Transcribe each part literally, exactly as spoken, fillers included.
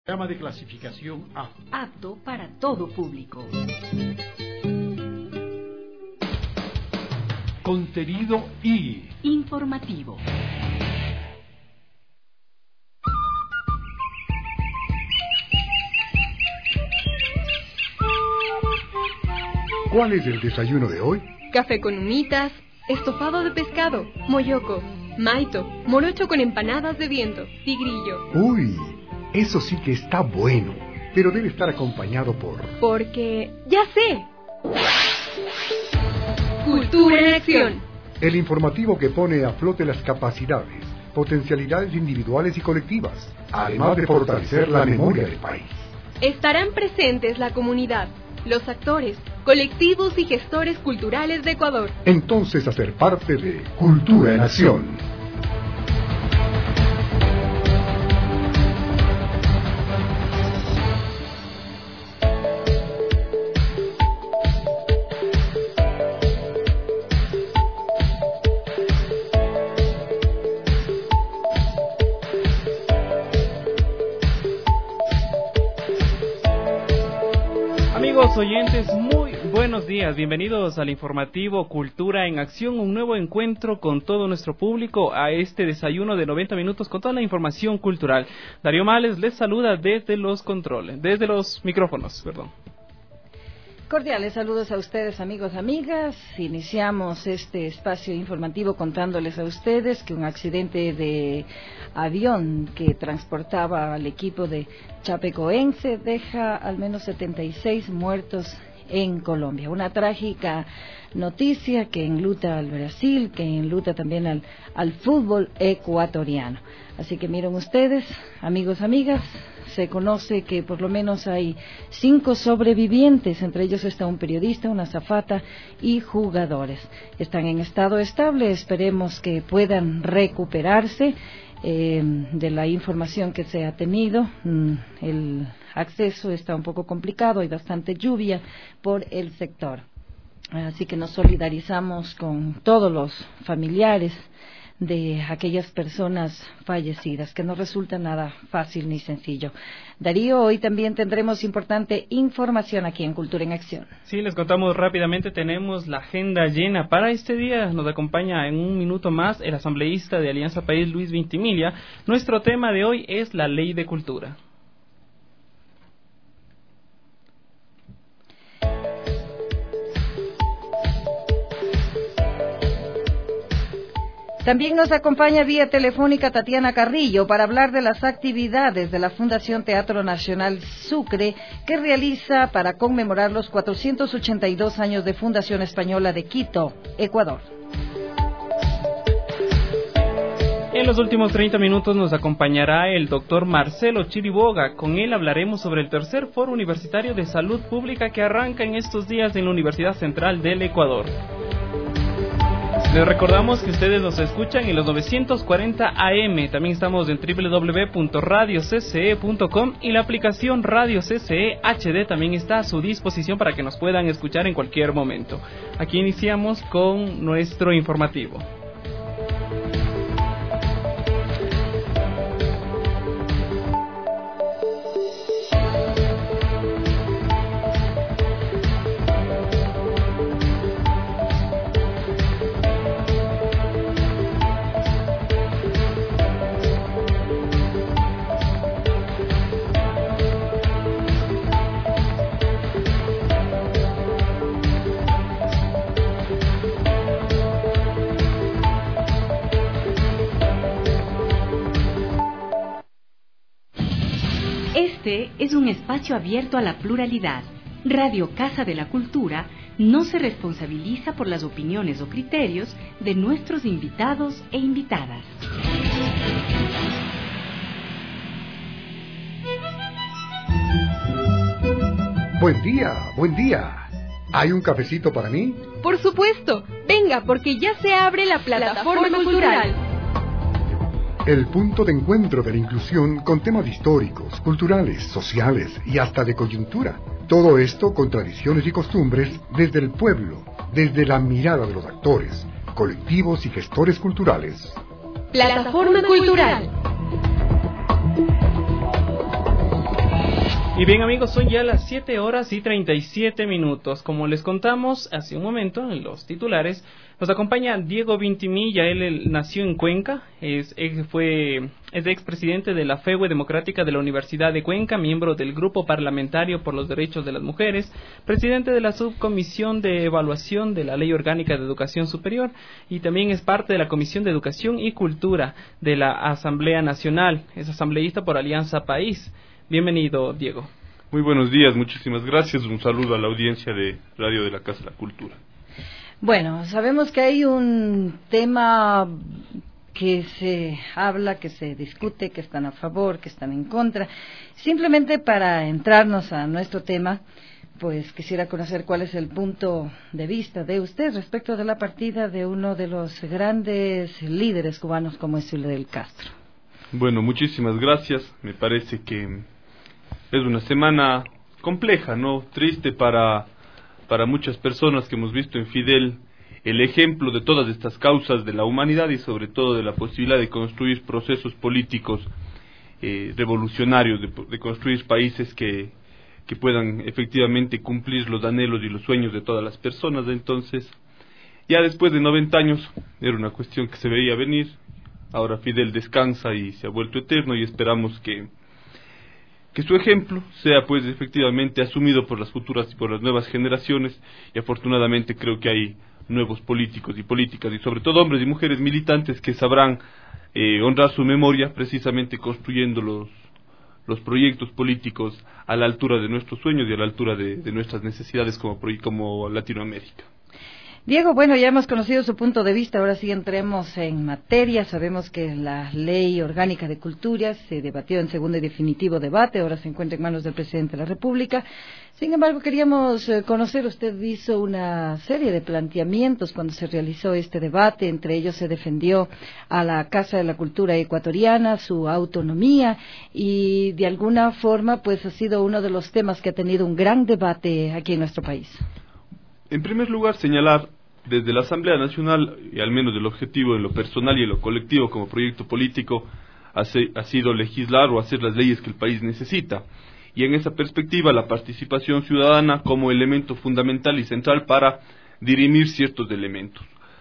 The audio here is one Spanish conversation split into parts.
Programa de clasificación A. Apto para todo público. Contenido I. Informativo. ¿Cuál es el desayuno de hoy? Café con humitas, estofado de pescado, moyoco, maito, morocho con empanadas de viento, tigrillo. Uy, eso sí que está bueno, pero debe estar acompañado por... Porque, ya sé. Cultura en acción. El informativo que pone a flote las capacidades, potencialidades individuales y colectivas, además de fortalecer la memoria del país. Estarán presentes la comunidad, los actores, colectivos y gestores culturales de Ecuador. Entonces, hacer parte de Cultura en Acción. Amigos oyentes, muy buenos días, bienvenidos al informativo Cultura en Acción, un nuevo encuentro con todo nuestro público a este desayuno de noventa minutos con toda la información cultural. Darío Males les saluda desde los controles, desde los micrófonos, perdón. Cordiales saludos a ustedes, amigos, amigas. Iniciamos este espacio informativo contándoles a ustedes que un accidente de avión que transportaba al equipo de Chapecoense deja al menos setenta y seis muertos en Colombia. Una trágica noticia que enluta al Brasil, que enluta también al, al fútbol ecuatoriano. Así que miren ustedes, amigos, amigas, se conoce que por lo menos hay cinco sobrevivientes, entre ellos está un periodista, una azafata y jugadores. Están en estado estable, esperemos que puedan recuperarse eh, de la información que se ha tenido. El acceso está un poco complicado, hay bastante lluvia por el sector. Así que nos solidarizamos con todos los familiares de aquellas personas fallecidas, que no resulta nada fácil ni sencillo. Darío, hoy también tendremos importante información aquí en Cultura en Acción. Sí, les contamos rápidamente, tenemos la agenda llena para este día. Nos acompaña en un minuto más el asambleísta de Alianza País, Luis Vintimilla. Nuestro tema de hoy es la Ley de Cultura. También nos acompaña vía telefónica Tatiana Carrillo para hablar de las actividades de la Fundación Teatro Nacional Sucre que realiza para conmemorar los cuatrocientos ochenta y dos años de Fundación Española de Quito, Ecuador. En los últimos treinta minutos nos acompañará el doctor Marcelo Chiriboga. Con él hablaremos sobre el tercer Foro Universitario de Salud Pública que arranca en estos días en la Universidad Central del Ecuador. Les recordamos que ustedes nos escuchan en los novecientos cuarenta A M, también estamos en doble u doble u doble u punto radio c c e punto com y la aplicación Radio C C E H D también está a su disposición para que nos puedan escuchar en cualquier momento. Aquí iniciamos con nuestro informativo. Este es un espacio abierto a la pluralidad. Radio Casa de la Cultura no se responsabiliza por las opiniones o criterios de nuestros invitados e invitadas. Buen día, buen día. ¿Hay un cafecito para mí? Por supuesto, venga, porque ya se abre la plataforma cultural. El punto de encuentro de la inclusión con temas históricos, culturales, sociales y hasta de coyuntura. Todo esto con tradiciones y costumbres desde el pueblo, desde la mirada de los actores, colectivos y gestores culturales. Plataforma cultural. Y bien amigos, son ya las siete horas y treinta y siete minutos. Como les contamos hace un momento en los titulares, nos acompaña Diego Vintimilla. Él, él nació en Cuenca, es, es, fue, es expresidente de la FEWE Democrática de la Universidad de Cuenca, miembro del Grupo Parlamentario por los Derechos de las Mujeres, presidente de la Subcomisión de Evaluación de la Ley Orgánica de Educación Superior y también es parte de la Comisión de Educación y Cultura de la Asamblea Nacional. Es asambleísta por Alianza País. Bienvenido, Diego. Muy buenos días, muchísimas gracias. Un saludo a la audiencia de Radio de la Casa de la Cultura. Bueno, sabemos que hay un tema que se habla, que se discute, que están a favor, que están en contra. Simplemente para entrarnos a nuestro tema, pues quisiera conocer cuál es el punto de vista de usted respecto de la partida de uno de los grandes líderes cubanos como es Fidel Castro. Bueno, muchísimas gracias. Me parece que es una semana compleja, ¿no? Triste para, para muchas personas que hemos visto en Fidel el ejemplo de todas estas causas de la humanidad y sobre todo de la posibilidad de construir procesos políticos eh, revolucionarios, de, de construir países que, que puedan efectivamente cumplir los anhelos y los sueños de todas las personas. Entonces, ya después de noventa años, era una cuestión que se veía venir. Ahora Fidel descansa y se ha vuelto eterno y esperamos que que su ejemplo sea pues efectivamente asumido por las futuras y por las nuevas generaciones, y afortunadamente creo que hay nuevos políticos y políticas y sobre todo hombres y mujeres militantes que sabrán eh, honrar su memoria precisamente construyendo los los proyectos políticos a la altura de nuestros sueños y a la altura de, de nuestras necesidades como, como Latinoamérica. Diego, bueno, ya hemos conocido su punto de vista, ahora sí entremos en materia. Sabemos que la Ley Orgánica de Cultura se debatió en segundo y definitivo debate, ahora se encuentra en manos del Presidente de la República. Sin embargo, queríamos conocer, usted hizo una serie de planteamientos cuando se realizó este debate, entre ellos se defendió a la Casa de la Cultura Ecuatoriana, su autonomía, y de alguna forma pues ha sido uno de los temas que ha tenido un gran debate aquí en nuestro país. En primer lugar, señalar desde la Asamblea Nacional, y al menos el objetivo en lo personal y en lo colectivo como proyecto político, ha, se, ha sido legislar o hacer las leyes que el país necesita. Y en esa perspectiva, la participación ciudadana como elemento fundamental y central para dirimir ciertos elementos.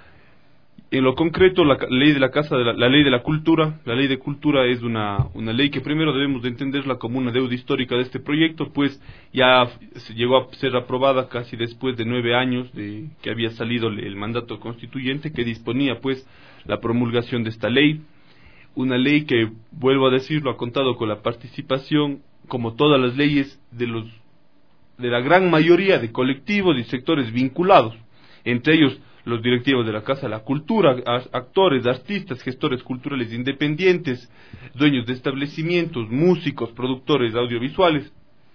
En lo concreto, la ley de la Casa de la, la ley de la Cultura, la ley de Cultura es una, una ley que primero debemos de entenderla como una deuda histórica de este proyecto, pues ya se llegó a ser aprobada casi después de nueve años de que había salido el mandato constituyente que disponía pues la promulgación de esta ley, una ley que, vuelvo a decirlo, ha contado con la participación, como todas las leyes, de los de la gran mayoría de colectivos y sectores vinculados, entre ellos los directivos de la Casa de la Cultura, actores, artistas, gestores culturales independientes, dueños de establecimientos, músicos, productores audiovisuales,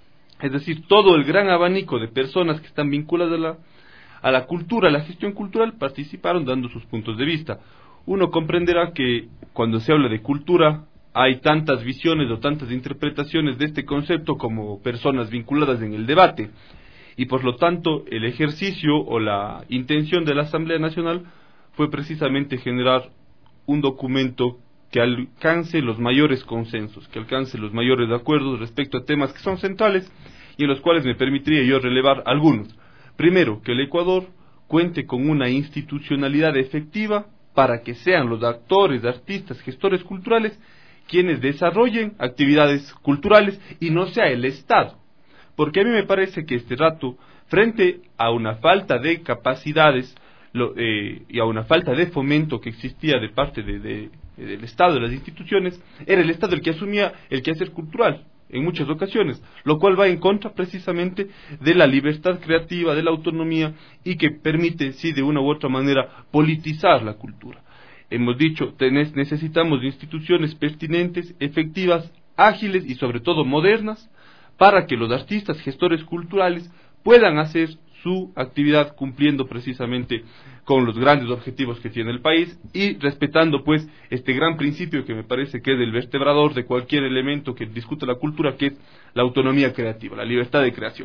es decir, todo el gran abanico de personas que están vinculadas a la, a la cultura, a la gestión cultural, participaron dando sus puntos de vista. Uno comprenderá que cuando se habla de cultura hay tantas visiones o tantas interpretaciones de este concepto como personas vinculadas en el debate. Y por lo tanto el ejercicio o la intención de la Asamblea Nacional fue precisamente generar un documento que alcance los mayores consensos, que alcance los mayores acuerdos respecto a temas que son centrales y en los cuales me permitiría yo relevar algunos. Primero, que el Ecuador cuente con una institucionalidad efectiva para que sean los actores, artistas, gestores culturales quienes desarrollen actividades culturales y no sea el Estado. Porque a mí me parece que este rato, frente a una falta de capacidades lo, eh, y a una falta de fomento que existía de parte de, de, del Estado, de las instituciones, era el Estado el que asumía el quehacer cultural en muchas ocasiones, lo cual va en contra precisamente de la libertad creativa, de la autonomía y que permite, sí, de una u otra manera, politizar la cultura. Hemos dicho, tenés, necesitamos instituciones pertinentes, efectivas, ágiles y sobre todo modernas, para que los artistas, gestores culturales puedan hacer su actividad cumpliendo precisamente con los grandes objetivos que tiene el país y respetando pues este gran principio que me parece que es el vertebrador de cualquier elemento que discuta la cultura, que es la autonomía creativa, la libertad de creación.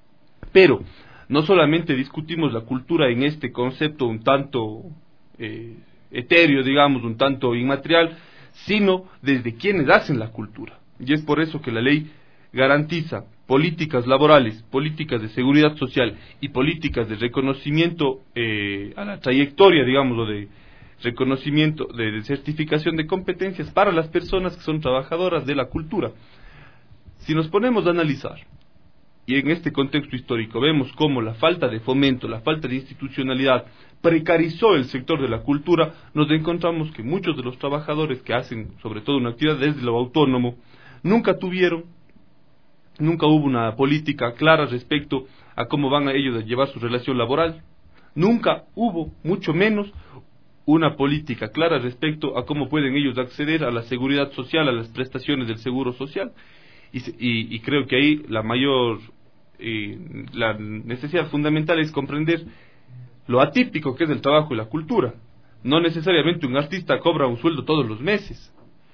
Pero no solamente discutimos la cultura en este concepto un tanto eh, etéreo, digamos, un tanto inmaterial, sino desde quienes hacen la cultura. Y es por eso que la ley garantiza políticas laborales, políticas de seguridad social y políticas de reconocimiento eh, a la trayectoria, digamos, o de reconocimiento, de, de certificación de competencias para las personas que son trabajadoras de la cultura. Si nos ponemos a analizar, y en este contexto histórico vemos cómo la falta de fomento, la falta de institucionalidad precarizó el sector de la cultura, nos encontramos que muchos de los trabajadores que hacen sobre todo una actividad desde lo autónomo, nunca tuvieron, nunca hubo una política clara respecto a cómo van a ellos a llevar su relación laboral, nunca hubo, mucho menos, una política clara respecto a cómo pueden ellos acceder a la seguridad social, a las prestaciones del seguro social, y, y, y creo que ahí la mayor, eh, la necesidad fundamental es comprender lo atípico que es el trabajo y la cultura. No necesariamente un artista cobra un sueldo todos los meses,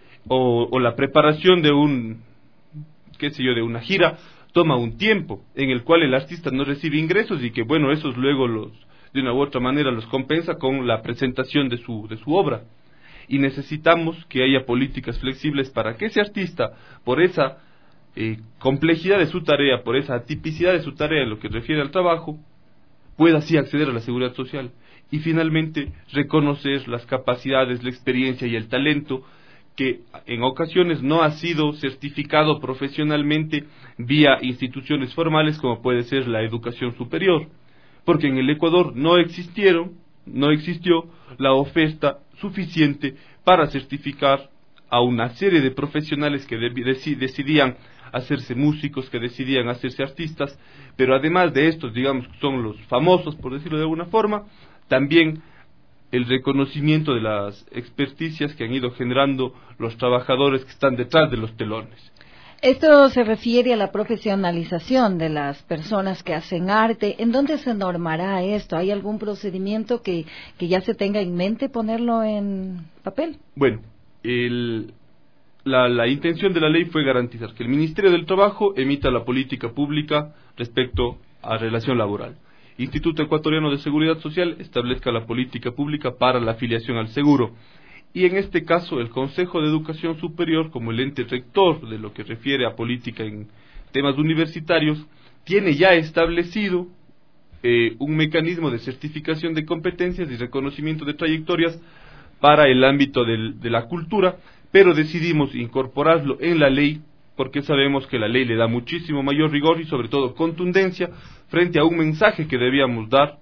o, o la preparación de un, qué sé yo, de una gira toma un tiempo en el cual el artista no recibe ingresos y que bueno, esos luego los, de una u otra manera los compensa con la presentación de su, de su obra. Y necesitamos que haya políticas flexibles para que ese artista, por esa eh, complejidad de su tarea, por esa atipicidad de su tarea en lo que refiere al trabajo, pueda así acceder a la seguridad social y finalmente reconocer las capacidades, la experiencia y el talento que en ocasiones no ha sido certificado profesionalmente vía instituciones formales como puede ser la educación superior, porque en el Ecuador no existieron, no existió la oferta suficiente para certificar a una serie de profesionales que decidían hacerse músicos, que decidían hacerse artistas, pero además de estos, digamos, son los famosos, por decirlo de alguna forma, también el reconocimiento de las experticias que han ido generando los trabajadores que están detrás de los telones. Esto se refiere a la profesionalización de las personas que hacen arte. ¿En dónde se normará esto? ¿Hay algún procedimiento que, que ya se tenga en mente ponerlo en papel? Bueno, el... La, la intención de la ley fue garantizar que el Ministerio del Trabajo emita la política pública respecto a relación laboral. Instituto Ecuatoriano de Seguridad Social establezca la política pública para la afiliación al seguro. Y en este caso el Consejo de Educación Superior, como el ente rector de lo que refiere a política en temas universitarios, tiene ya establecido eh, un mecanismo de certificación de competencias y reconocimiento de trayectorias para el ámbito del, de la cultura, pero decidimos incorporarlo en la ley porque sabemos que la ley le da muchísimo mayor rigor y sobre todo contundencia frente a un mensaje que debíamos dar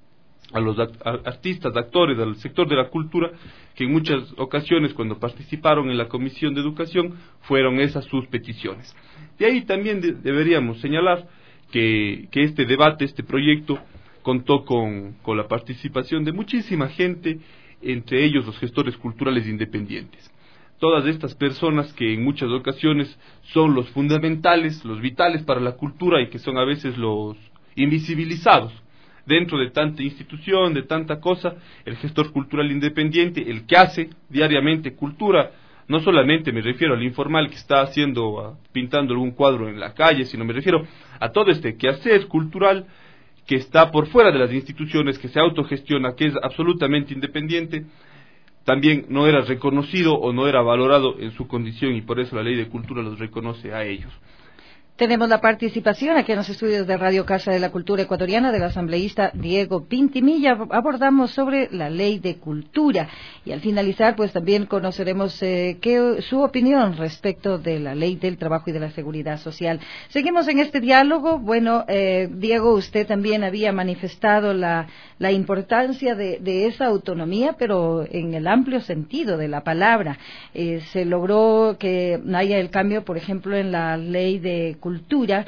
a los artistas, actores, al sector de la cultura, que en muchas ocasiones cuando participaron en la Comisión de Educación fueron esas sus peticiones. De ahí también de, deberíamos señalar que, que este debate, este proyecto, contó con, con la participación de muchísima gente, entre ellos los gestores culturales independientes. Todas estas personas que en muchas ocasiones son los fundamentales, los vitales para la cultura y que son a veces los invisibilizados. Dentro de tanta institución, de tanta cosa, el gestor cultural independiente, el que hace diariamente cultura, no solamente me refiero al informal que está haciendo, pintando algún cuadro en la calle, sino me refiero a todo este quehacer cultural que está por fuera de las instituciones, que se autogestiona, que es absolutamente independiente, también no era reconocido o no era valorado en su condición y por eso la ley de cultura los reconoce a ellos. Tenemos la participación aquí en los estudios de Radio Casa de la Cultura Ecuatoriana del asambleísta Diego Pintimilla. Abordamos sobre la ley de cultura y al finalizar pues también conoceremos eh, qué, su opinión respecto de la ley del trabajo y de la seguridad social. Seguimos en este diálogo. Bueno, eh, Diego, usted también había manifestado la, la importancia de, de esa autonomía, pero en el amplio sentido de la palabra. Eh, se logró que haya el cambio, por ejemplo, en la ley de cultura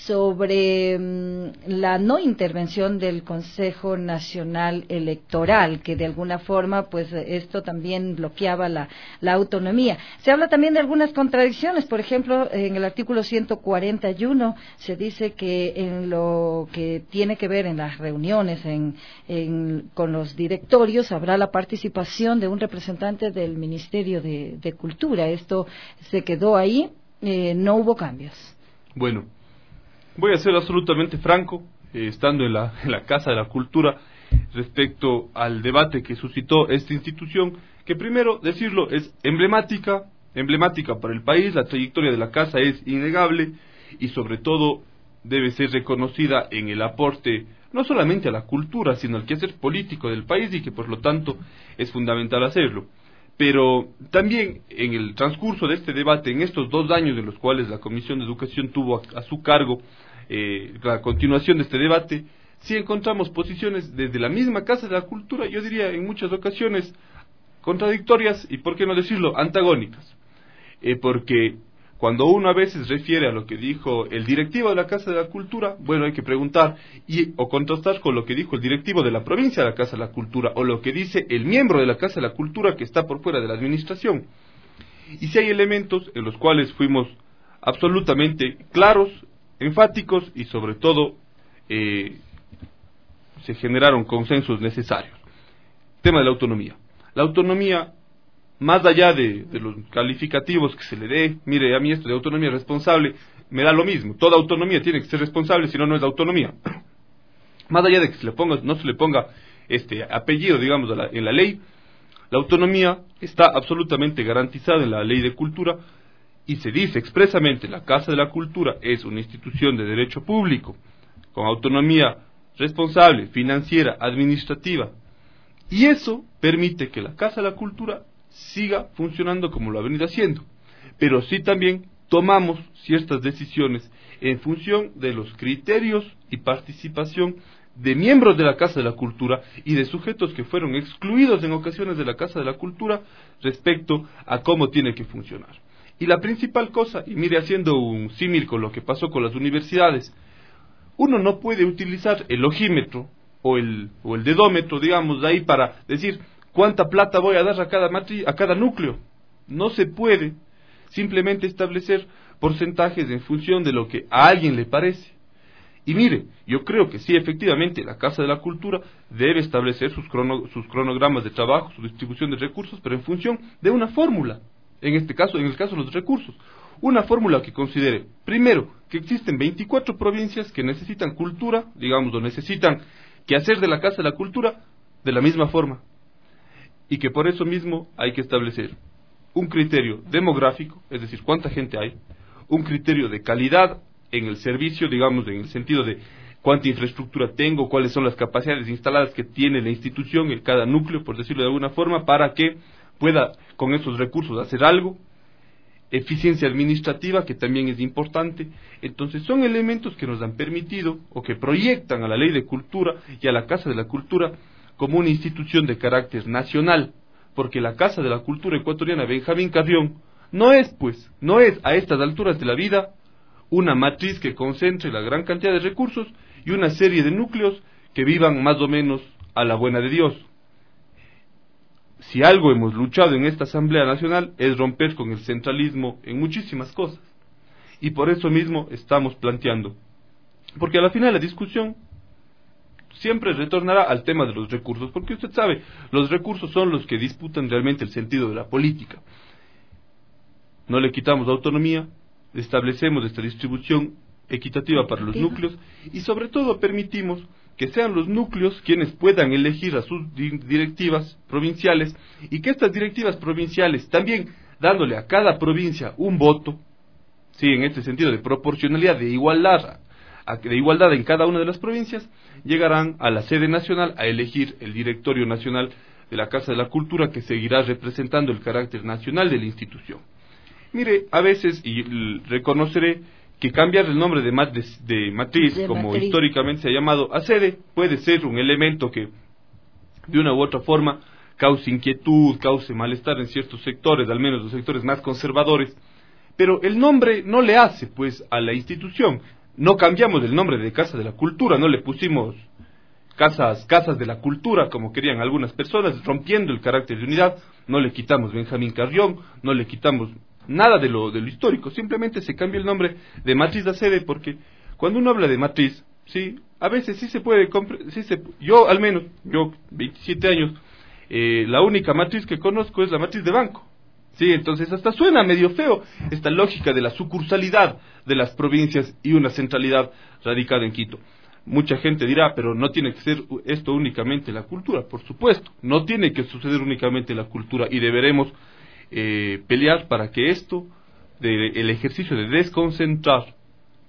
sobre um, la no intervención del Consejo Nacional Electoral, que de alguna forma pues esto también bloqueaba la, la autonomía. Se habla también de algunas contradicciones, por ejemplo, en el artículo ciento cuarenta y uno se dice que en lo que tiene que ver en las reuniones en, en, con los directorios habrá la participación de un representante del Ministerio de, de Cultura. Esto se quedó ahí, eh, no hubo cambios. Bueno, voy a ser absolutamente franco, eh, estando en la, en la Casa de la Cultura, respecto al debate que suscitó esta institución, que primero decirlo es emblemática, emblemática para el país, la trayectoria de la Casa es innegable, y sobre todo debe ser reconocida en el aporte no solamente a la cultura, sino al quehacer político del país, y que por lo tanto es fundamental hacerlo. Pero también en el transcurso de este debate, en estos dos años en los cuales la Comisión de Educación tuvo a, a su cargo eh, la continuación de este debate, sí encontramos posiciones desde la misma Casa de la Cultura, yo diría en muchas ocasiones contradictorias y, por qué no decirlo, antagónicas. Eh, porque cuando uno a veces refiere a lo que dijo el directivo de la Casa de la Cultura, bueno, hay que preguntar y, o contrastar con lo que dijo el directivo de la provincia de la Casa de la Cultura, o lo que dice el miembro de la Casa de la Cultura que está por fuera de la administración. Y si hay elementos en los cuales fuimos absolutamente claros, enfáticos y sobre todo eh, se generaron consensos necesarios. Tema de la autonomía. La autonomía, más allá de, de los calificativos que se le dé, mire, a mí esto de autonomía responsable me da lo mismo. Toda autonomía tiene que ser responsable, si no, no es autonomía. Más allá de que se le ponga, no se le ponga este apellido, digamos, a la, en la ley, la autonomía está absolutamente garantizada en la Ley de Cultura y se dice expresamente: la Casa de la Cultura es una institución de derecho público, con autonomía responsable, financiera, administrativa. Y eso permite que la Casa de la Cultura siga funcionando como lo ha venido haciendo, pero sí también tomamos ciertas decisiones en función de los criterios y participación de miembros de la Casa de la Cultura y de sujetos que fueron excluidos en ocasiones de la Casa de la Cultura respecto a cómo tiene que funcionar. Y la principal cosa, y mire, haciendo un símil con lo que pasó con las universidades, uno no puede utilizar el ojímetro o el, o el dedómetro, digamos, de ahí para decir ¿cuánta plata voy a dar a cada matri- a cada núcleo? No se puede simplemente establecer porcentajes en función de lo que a alguien le parece. Y mire, yo creo que sí, efectivamente, la Casa de la Cultura debe establecer sus, crono- sus cronogramas de trabajo, su distribución de recursos, pero en función de una fórmula. En este caso, en el caso de los recursos, una fórmula que considere, primero, que existen veinticuatro provincias que necesitan cultura, digamos, o necesitan que hacer de la Casa de la Cultura de la misma forma. Y que por eso mismo hay que establecer un criterio demográfico, es decir, cuánta gente hay, un criterio de calidad en el servicio, digamos, en el sentido de cuánta infraestructura tengo, cuáles son las capacidades instaladas que tiene la institución en cada núcleo, por decirlo de alguna forma, para que pueda con esos recursos hacer algo, eficiencia administrativa, que también es importante. Entonces son elementos que nos han permitido o que proyectan a la Ley de Cultura y a la Casa de la Cultura como una institución de carácter nacional, porque la Casa de la Cultura Ecuatoriana Benjamín Carrión no es, pues, no es a estas alturas de la vida una matriz que concentre la gran cantidad de recursos y una serie de núcleos que vivan más o menos a la buena de Dios. Si algo hemos luchado en esta Asamblea Nacional es romper con el centralismo en muchísimas cosas, y por eso mismo estamos planteando, porque a la final la discusión siempre retornará al tema de los recursos, porque usted sabe, los recursos son los que disputan realmente el sentido de la política. No le quitamos autonomía, establecemos esta distribución equitativa para los núcleos y sobre todo permitimos que sean los núcleos quienes puedan elegir a sus directivas provinciales y que estas directivas provinciales, también dándole a cada provincia un voto, sí, en este sentido de proporcionalidad, de igualdad, de igualdad en cada una de las provincias, llegarán a la sede nacional a elegir el directorio nacional de la Casa de la Cultura, que seguirá representando el carácter nacional de la institución. Mire, a veces, y reconoceré que cambiar el nombre de, mat de, de matriz, de como matriz. históricamente se ha llamado, a sede, puede ser un elemento que de una u otra forma cause inquietud, cause malestar en ciertos sectores, al menos los sectores más conservadores, pero el nombre no le hace, pues, a la institución. No cambiamos el nombre de Casa de la Cultura, no le pusimos casas, casas de la cultura, como querían algunas personas, rompiendo el carácter de unidad. No le quitamos Benjamín Carrión, no le quitamos nada de lo, de lo histórico, simplemente se cambia el nombre de matriz a sede, porque cuando uno habla de matriz, sí, a veces sí se puede, sí se, yo al menos, yo veintisiete años, eh, la única matriz que conozco es la matriz de banco. Sí, entonces hasta suena medio feo esta lógica de la sucursalidad de las provincias y una centralidad radicada en Quito. Mucha gente dirá, pero no tiene que ser esto únicamente la cultura. Por supuesto, no tiene que suceder únicamente la cultura y deberemos eh, pelear para que esto, de, el ejercicio de desconcentrar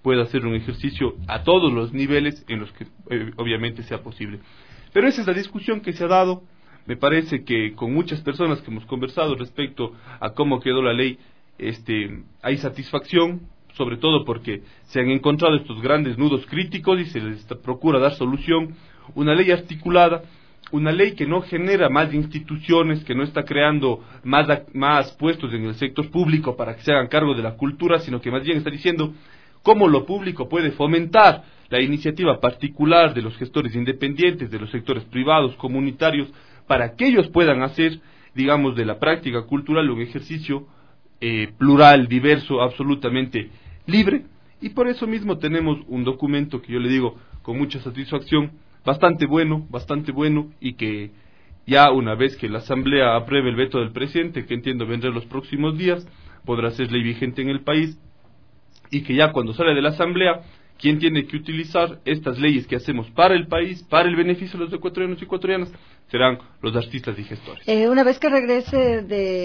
pueda ser un ejercicio a todos los niveles en los que eh, obviamente sea posible. Pero esa es la discusión que se ha dado. Me parece que con muchas personas que hemos conversado respecto a cómo quedó la ley, este, hay satisfacción, sobre todo porque se han encontrado estos grandes nudos críticos y se les procura dar solución. Una ley articulada, una ley que no genera más instituciones, que no está creando más, más puestos en el sector público para que se hagan cargo de la cultura, sino que más bien está diciendo cómo lo público puede fomentar la iniciativa particular de los gestores independientes, de los sectores privados, comunitarios, para que ellos puedan hacer, digamos, de la práctica cultural un ejercicio eh, plural, diverso, absolutamente libre. Y por eso mismo tenemos un documento que yo le digo con mucha satisfacción, bastante bueno, bastante bueno, y que ya una vez que la Asamblea apruebe el veto del presidente, que entiendo vendrá en los próximos días, podrá ser ley vigente en el país, y que ya cuando sale de la Asamblea, quien tiene que utilizar estas leyes que hacemos para el país, para el beneficio de los ecuatorianos y ecuatorianas, serán los artistas y gestores. Eh, una vez que regrese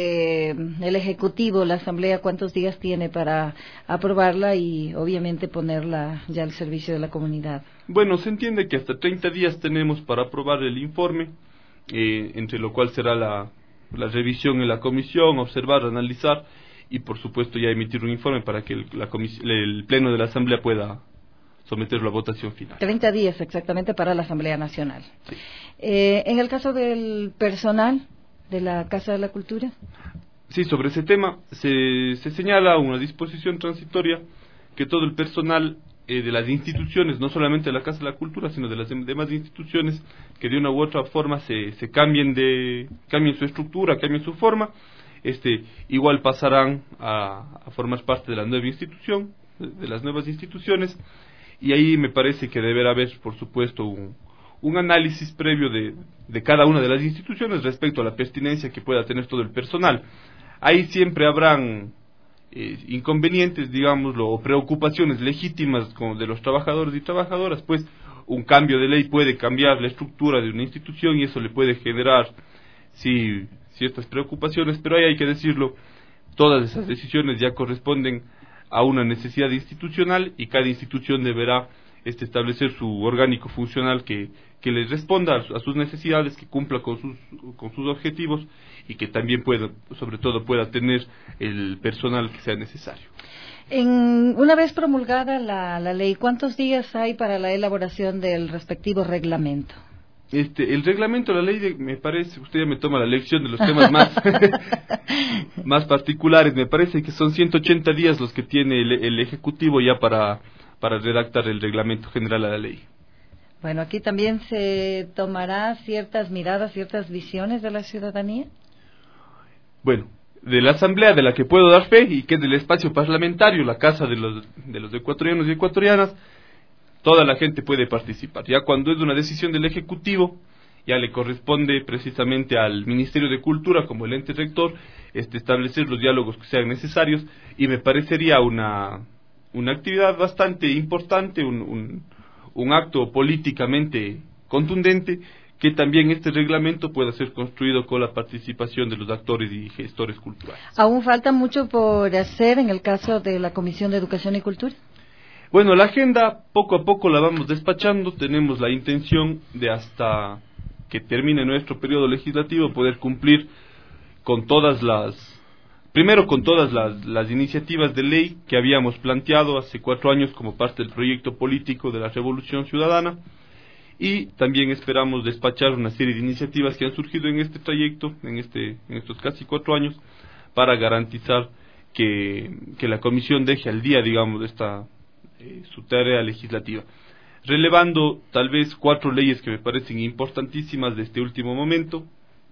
del Ejecutivo, la Asamblea, ¿cuántos días tiene para aprobarla y obviamente ponerla ya al servicio de la comunidad? Bueno, se entiende que hasta treinta días tenemos para aprobar el informe, eh, entre lo cual será la, la revisión en la comisión, observar, analizar y por supuesto ya emitir un informe para que el, la el Pleno de la Asamblea pueda someterlo a votación final. treinta días exactamente para la Asamblea Nacional. Sí. Eh, en el caso del personal de la Casa de la Cultura. Sí, sobre ese tema se, se señala una disposición transitoria que todo el personal eh, de las instituciones, no solamente de la Casa de la Cultura, sino de las demás instituciones, que de una u otra forma se, se cambien de cambien su estructura, cambien su forma, este igual pasarán a, a formar parte de la nueva institución, de, de las nuevas instituciones. Y ahí me parece que deberá haber, por supuesto, un, un análisis previo de, de cada una de las instituciones respecto a la pertinencia que pueda tener todo el personal. Ahí siempre habrán eh, inconvenientes, digámoslo, o preocupaciones legítimas como de los trabajadores y trabajadoras, pues un cambio de ley puede cambiar la estructura de una institución y eso le puede generar, sí, ciertas preocupaciones, pero ahí hay que decirlo, todas esas decisiones ya corresponden a una necesidad institucional y cada institución deberá este, establecer su orgánico funcional que, que les responda a, a sus necesidades, que cumpla con sus, con sus objetivos y que también pueda, sobre todo pueda tener el personal que sea necesario. En, una vez promulgada la, la ley, ¿cuántos días hay para la elaboración del respectivo reglamento? Este, el reglamento, la ley, de, me parece, usted ya me toma la lección de los temas más más particulares, me parece que son ciento ochenta días los que tiene el, el Ejecutivo ya para, para redactar el reglamento general a la ley. Bueno, aquí también se tomará ciertas miradas, ciertas visiones de la ciudadanía. Bueno, de la Asamblea de la que puedo dar fe y que es del espacio parlamentario, la casa de los, de los ecuatorianos y ecuatorianas, toda la gente puede participar. Ya cuando es una decisión del Ejecutivo, ya le corresponde precisamente al Ministerio de Cultura, como el ente rector, este, establecer los diálogos que sean necesarios, y me parecería una, una actividad bastante importante, un, un, un acto políticamente contundente, que también este reglamento pueda ser construido con la participación de los actores y gestores culturales. ¿Aún falta mucho por hacer en el caso de la Comisión de Educación y Cultura? Bueno, la agenda poco a poco la vamos despachando, tenemos la intención de hasta que termine nuestro periodo legislativo poder cumplir con todas las, primero con todas las, las iniciativas de ley que habíamos planteado hace cuatro años como parte del proyecto político de la Revolución Ciudadana, y también esperamos despachar una serie de iniciativas que han surgido en este trayecto, en este, en estos casi cuatro años, para garantizar que, que la comisión deje al día, digamos, esta eh, su tarea legislativa. Relevando tal vez cuatro leyes que me parecen importantísimas de este último momento.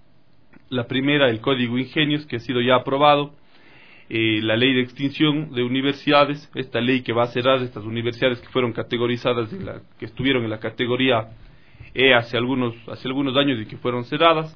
La primera, el Código Ingenios, que ha sido ya aprobado. Eh, la ley de extinción de universidades, esta ley que va a cerrar estas universidades que fueron categorizadas, en la, que estuvieron en la categoría E hace algunos, hace algunos años y que fueron cerradas.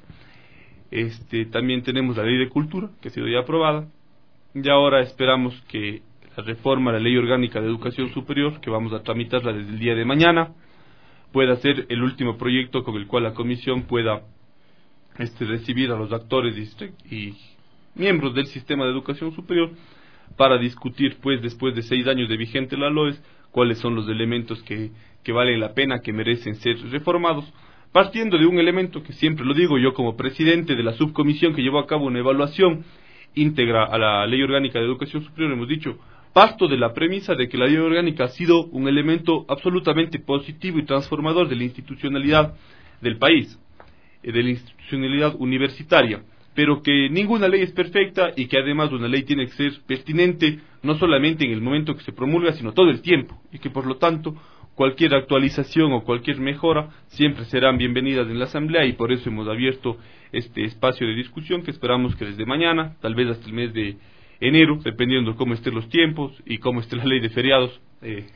Este, también tenemos la ley de cultura, que ha sido ya aprobada. Y ahora esperamos que la reforma a la Ley Orgánica de Educación Superior, que vamos a tramitarla desde el día de mañana, pueda ser el último proyecto con el cual la Comisión pueda este, recibir a los actores y, y miembros del sistema de educación superior para discutir, pues, después de seis años de vigente la LOES, cuáles son los elementos que, que valen la pena, que merecen ser reformados, partiendo de un elemento que siempre lo digo, yo como presidente de la subcomisión que llevó a cabo una evaluación íntegra a la Ley Orgánica de Educación Superior, hemos dicho, parto de la premisa de que la Ley Orgánica ha sido un elemento absolutamente positivo y transformador de la institucionalidad del país, de la institucionalidad universitaria, pero que ninguna ley es perfecta y que además una ley tiene que ser pertinente no solamente en el momento que se promulga, sino todo el tiempo, y que por lo tanto cualquier actualización o cualquier mejora siempre serán bienvenidas en la Asamblea, y por eso hemos abierto este espacio de discusión que esperamos que desde mañana, tal vez hasta el mes de enero, dependiendo de cómo estén los tiempos y cómo esté la ley de feriados. Eh,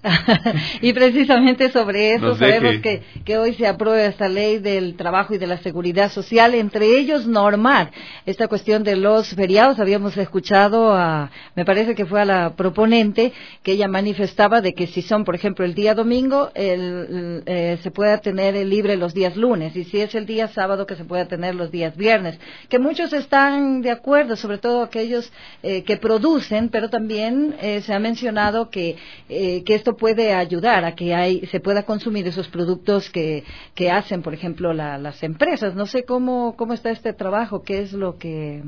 y precisamente sobre eso sabemos deje... que, que hoy se aprueba esta ley del trabajo y de la seguridad social, entre ellos normar esta cuestión de los feriados. Habíamos escuchado a, me parece que fue a la proponente, que ella manifestaba de que si son, por ejemplo, el día domingo, el, eh, se pueda tener el libre los días lunes, y si es el día sábado, que se pueda tener los días viernes, que muchos están de acuerdo, sobre todo aquellos eh, que producen, pero también eh, se ha mencionado que eh, que esto puede ayudar a que hay, se pueda consumir esos productos que, que hacen, por ejemplo, la, las empresas. No sé cómo, cómo está este trabajo, qué es lo que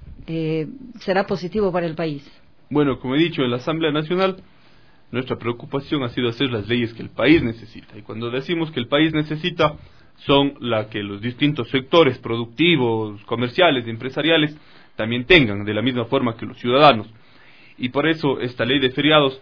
eh, será positivo para el país. Bueno, como he dicho, en la Asamblea Nacional nuestra preocupación ha sido hacer las leyes que el país necesita, y cuando decimos que el país necesita, son la que los distintos sectores productivos, comerciales, empresariales también tengan, de la misma forma que los ciudadanos. Y por eso esta ley de feriados,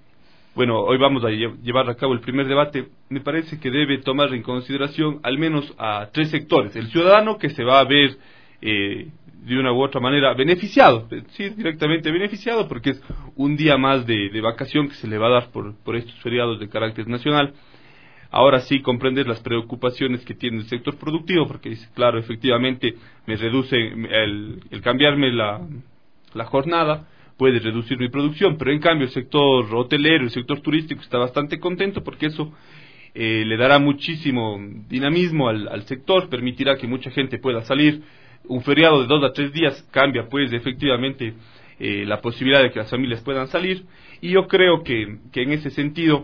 bueno, hoy vamos a llevar a cabo el primer debate, me parece que debe tomar en consideración al menos a tres sectores. El ciudadano, que se va a ver eh, de una u otra manera beneficiado, sí, directamente beneficiado, porque es un día más de, de vacación que se le va a dar por, por estos feriados de carácter nacional. Ahora sí comprender las preocupaciones que tiene el sector productivo, porque dice, claro, efectivamente me reduce el, el cambiarme la, la jornada, puede reducir mi producción, pero en cambio el sector hotelero, el sector turístico está bastante contento, porque eso eh, le dará muchísimo dinamismo al, al sector, permitirá que mucha gente pueda salir. Un feriado de dos a tres días cambia pues efectivamente eh, la posibilidad de que las familias puedan salir, y yo creo que, que en ese sentido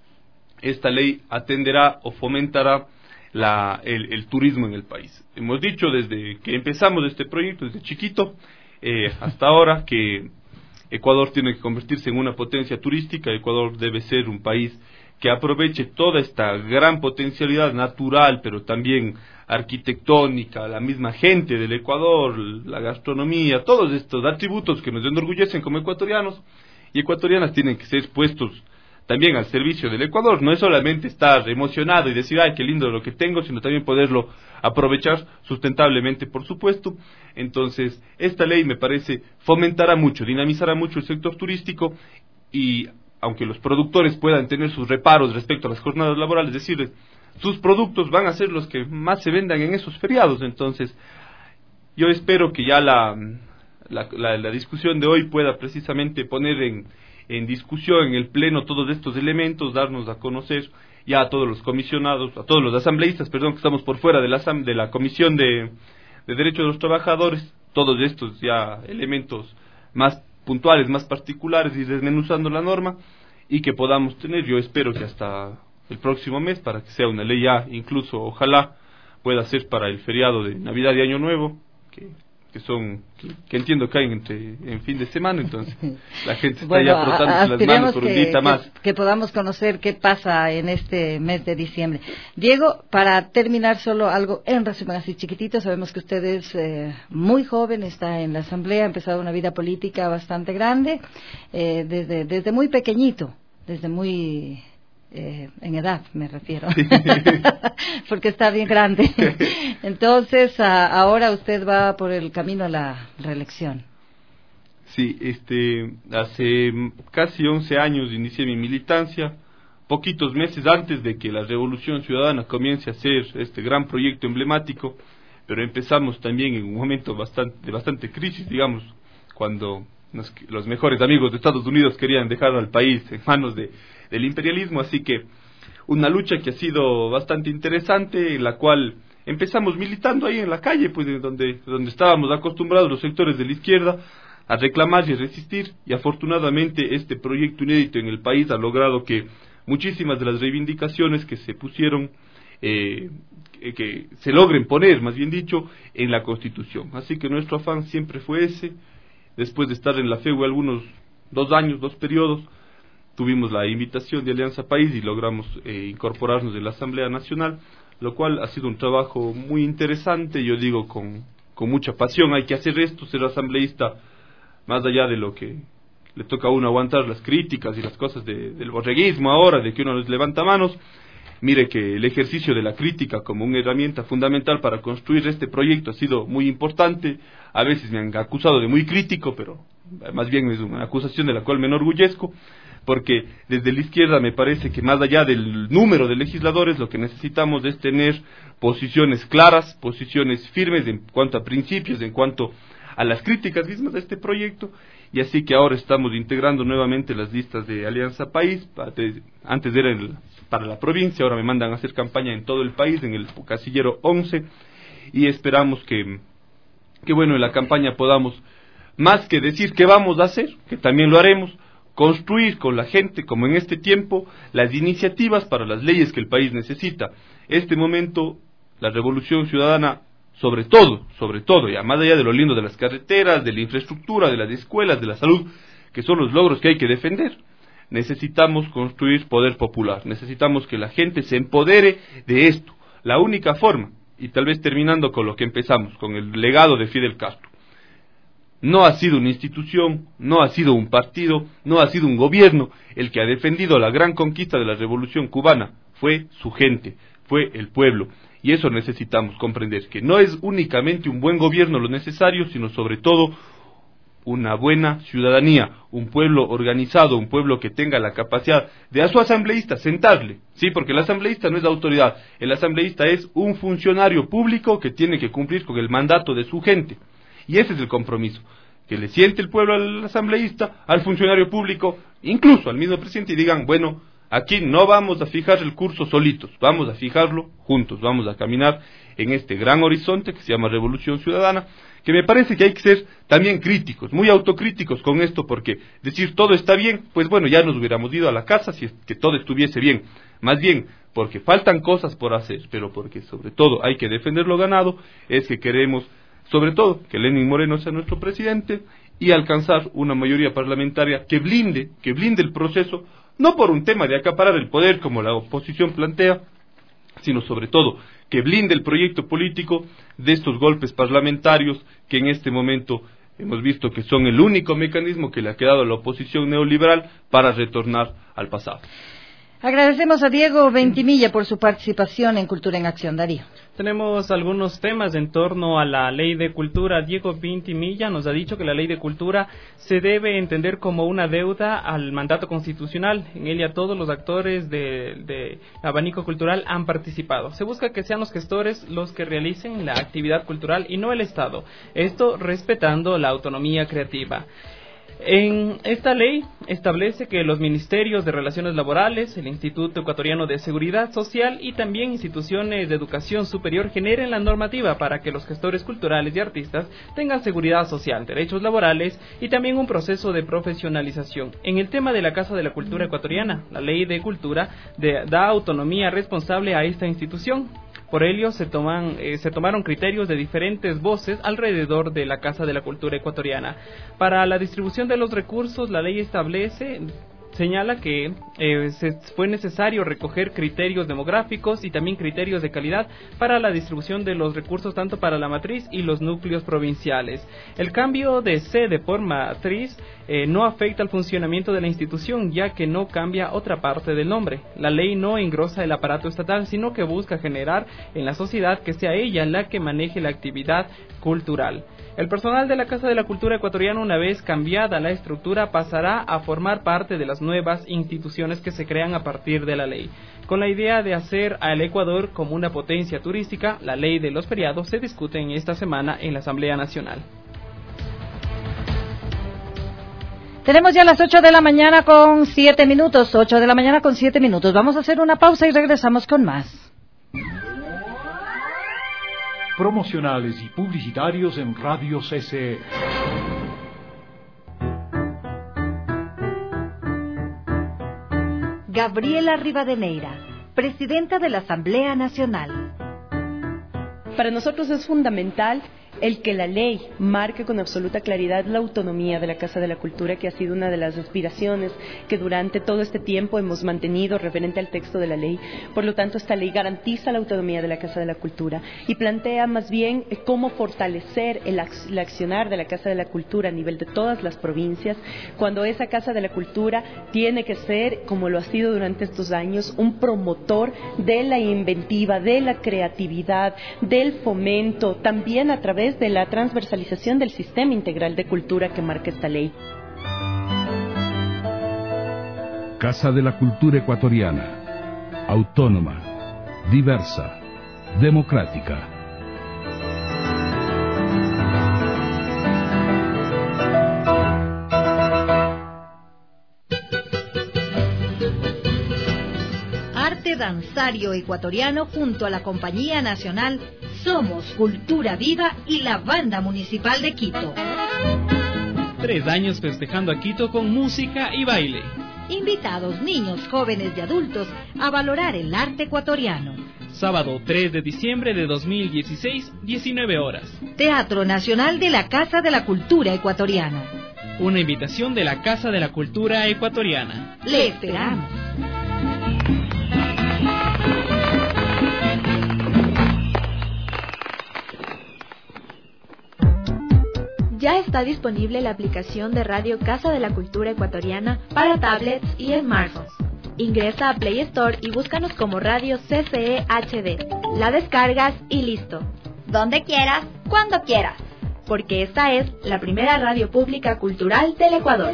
esta ley atenderá o fomentará la, el, el turismo en el país. Hemos dicho desde que empezamos este proyecto, desde chiquito eh, hasta ahora, que Ecuador tiene que convertirse en una potencia turística. Ecuador debe ser un país que aproveche toda esta gran potencialidad natural, pero también arquitectónica, la misma gente del Ecuador, la gastronomía, todos estos atributos que nos enorgullecen como ecuatorianos y ecuatorianas tienen que ser puestos también al servicio del Ecuador. No es solamente estar emocionado y decir, ay, qué lindo lo que tengo, sino también poderlo aprovechar sustentablemente, por supuesto. Entonces, esta ley me parece fomentará mucho, dinamizará mucho el sector turístico, y aunque los productores puedan tener sus reparos respecto a las jornadas laborales, decirles, sus productos van a ser los que más se vendan en esos feriados. Entonces, yo espero que ya la, la, la, la discusión de hoy pueda precisamente poner en en discusión en el Pleno todos estos elementos, darnos a conocer ya a todos los comisionados, a todos los asambleístas, perdón, que estamos por fuera de la, de la Comisión de, de Derechos de los Trabajadores, todos estos ya elementos más puntuales, más particulares, y desmenuzando la norma, y que podamos tener, yo espero que hasta el próximo mes, para que sea una ley ya, incluso ojalá pueda ser para el feriado de Navidad y Año Nuevo, que que son, que, que entiendo que caen entre, en fin de semana, entonces la gente está bueno, ya frotándose las manos por un día más. Que, que podamos conocer qué pasa en este mes de diciembre. Diego, para terminar, solo algo en resumen así chiquitito. Sabemos que usted es eh, muy joven, está en la Asamblea, ha empezado una vida política bastante grande, eh, desde, desde muy pequeñito, desde muy... Eh, en edad me refiero, porque está bien grande. Entonces, a, ahora usted va por el camino a la reelección. Sí, este, hace casi once años inicié mi militancia, poquitos meses antes de que la Revolución Ciudadana comience a ser este gran proyecto emblemático, pero empezamos también en un momento bastante, de bastante crisis, digamos, cuando nos, los mejores amigos de Estados Unidos querían dejar al país en manos de del imperialismo, así que una lucha que ha sido bastante interesante, en la cual empezamos militando ahí en la calle, pues donde, donde estábamos acostumbrados los sectores de la izquierda a reclamar y a resistir, y afortunadamente este proyecto inédito en el país ha logrado que muchísimas de las reivindicaciones que se pusieron, eh, que se logren poner, más bien dicho, en la Constitución. Así que nuestro afán siempre fue ese. Después de estar en la FEUE algunos dos años, dos periodos, tuvimos la invitación de Alianza País y logramos eh, incorporarnos en la Asamblea Nacional, lo cual ha sido un trabajo muy interesante, yo digo con, con mucha pasión. Hay que hacer esto, ser asambleísta, más allá de lo que le toca a uno aguantar las críticas y las cosas de, del borreguismo ahora, de que uno les levanta manos. Mire que el ejercicio de la crítica como una herramienta fundamental para construir este proyecto ha sido muy importante. A veces me han acusado de muy crítico, pero más bien es una acusación de la cual me enorgullezco, porque desde la izquierda me parece que más allá del número de legisladores, lo que necesitamos es tener posiciones claras, posiciones firmes en cuanto a principios, en cuanto a las críticas mismas de este proyecto, y así que ahora estamos integrando nuevamente las listas de Alianza País. Antes era el, para la provincia, ahora me mandan a hacer campaña en todo el país, en el casillero once, y esperamos que, que bueno, en la campaña podamos, más que decir qué vamos a hacer, que también lo haremos, construir con la gente, como en este tiempo, las iniciativas para las leyes que el país necesita. Este momento, la revolución ciudadana, sobre todo, sobre todo, ya más allá de lo lindo de las carreteras, de la infraestructura, de las escuelas, de la salud, que son los logros que hay que defender, necesitamos construir poder popular, necesitamos que la gente se empodere de esto. La única forma, y tal vez terminando con lo que empezamos, con el legado de Fidel Castro, no ha sido una institución, no ha sido un partido, no ha sido un gobierno el que ha defendido la gran conquista de la revolución cubana, fue su gente, fue el pueblo. Y eso necesitamos comprender, que no es únicamente un buen gobierno lo necesario, sino sobre todo una buena ciudadanía, un pueblo organizado, un pueblo que tenga la capacidad de a su asambleísta sentarle, sí, porque el asambleísta no es autoridad, el asambleísta es un funcionario público que tiene que cumplir con el mandato de su gente, y ese es el compromiso, que le siente el pueblo al asambleísta, al funcionario público, incluso al mismo presidente, y digan, bueno, aquí no vamos a fijar el curso solitos, vamos a fijarlo juntos, vamos a caminar en este gran horizonte que se llama Revolución Ciudadana, que me parece que hay que ser también críticos, muy autocríticos con esto, porque decir todo está bien, pues bueno, ya nos hubiéramos ido a la casa si es que todo estuviese bien, más bien porque faltan cosas por hacer, pero porque sobre todo hay que defender lo ganado, es que queremos, sobre todo, que Lenín Moreno sea nuestro presidente y alcanzar una mayoría parlamentaria que blinde, que blinde el proceso, no por un tema de acaparar el poder como la oposición plantea, sino sobre todo que blinde el proyecto político de estos golpes parlamentarios que en este momento hemos visto que son el único mecanismo que le ha quedado a la oposición neoliberal para retornar al pasado. Agradecemos a Diego Ventimilla por su participación en Cultura en Acción. Darío. Tenemos algunos temas en torno a la ley de cultura. Diego Ventimilla nos ha dicho que la ley de cultura se debe entender como una deuda al mandato constitucional. En ella todos los actores del de abanico cultural han participado. Se busca que sean los gestores los que realicen la actividad cultural y no el Estado. Esto respetando la autonomía creativa. En esta ley establece que los ministerios de Relaciones Laborales, el Instituto Ecuatoriano de Seguridad Social y también instituciones de educación superior generen la normativa para que los gestores culturales y artistas tengan seguridad social, derechos laborales y también un proceso de profesionalización. En el tema de la Casa de la Cultura Ecuatoriana, la Ley de Cultura de, da autonomía responsable a esta institución. Por ello, se, toman, eh, se tomaron criterios de diferentes voces alrededor de la Casa de la Cultura Ecuatoriana. Para la distribución de los recursos, la ley establece, señala que eh, se, fue necesario recoger criterios demográficos y también criterios de calidad para la distribución de los recursos tanto para la matriz y los núcleos provinciales. El cambio de sede por matriz eh, no afecta al funcionamiento de la institución, ya que no cambia otra parte del nombre. La ley no engrosa el aparato estatal, sino que busca generar en la sociedad que sea ella la que maneje la actividad cultural. El personal de la Casa de la Cultura Ecuatoriana, una vez cambiada la estructura, pasará a formar parte de las nuevas instituciones que se crean a partir de la ley. Con la idea de hacer al Ecuador como una potencia turística, la ley de los feriados se discute en esta semana en la Asamblea Nacional. Tenemos ya las ocho de la mañana con siete minutos, ocho de la mañana con siete minutos. Vamos a hacer una pausa y regresamos con más. Promocionales y publicitarios en Radio C C E. Gabriela Rivadeneira, presidenta de la Asamblea Nacional. Para nosotros es fundamental el que la ley marque con absoluta claridad la autonomía de la Casa de la Cultura, que ha sido una de las aspiraciones que durante todo este tiempo hemos mantenido referente al texto de la ley. Por lo tanto, esta ley garantiza la autonomía de la Casa de la Cultura y plantea más bien cómo fortalecer el, el accionar de la Casa de la Cultura a nivel de todas las provincias, cuando esa Casa de la Cultura tiene que ser, como lo ha sido durante estos años, un promotor de la inventiva, de la creatividad, del fomento, también a través de la transversalización del sistema integral de cultura que marca esta ley. Casa de la Cultura Ecuatoriana, autónoma, diversa, democrática. Arte danzario ecuatoriano junto a la Compañía Nacional Somos Cultura Viva y la Banda Municipal de Quito. Tres años festejando a Quito con música y baile. Invitados niños, jóvenes y adultos a valorar el arte ecuatoriano. Sábado tres de diciembre de dos mil dieciséis, diecinueve horas. Teatro Nacional de la Casa de la Cultura Ecuatoriana. Una invitación de la Casa de la Cultura Ecuatoriana. Le esperamos. Ya está disponible la aplicación de Radio Casa de la Cultura Ecuatoriana para tablets y smartphones. Ingresa a Play Store y búscanos como Radio C C E H D. La descargas y listo. Donde quieras, cuando quieras. Porque esta es la primera radio pública cultural del Ecuador.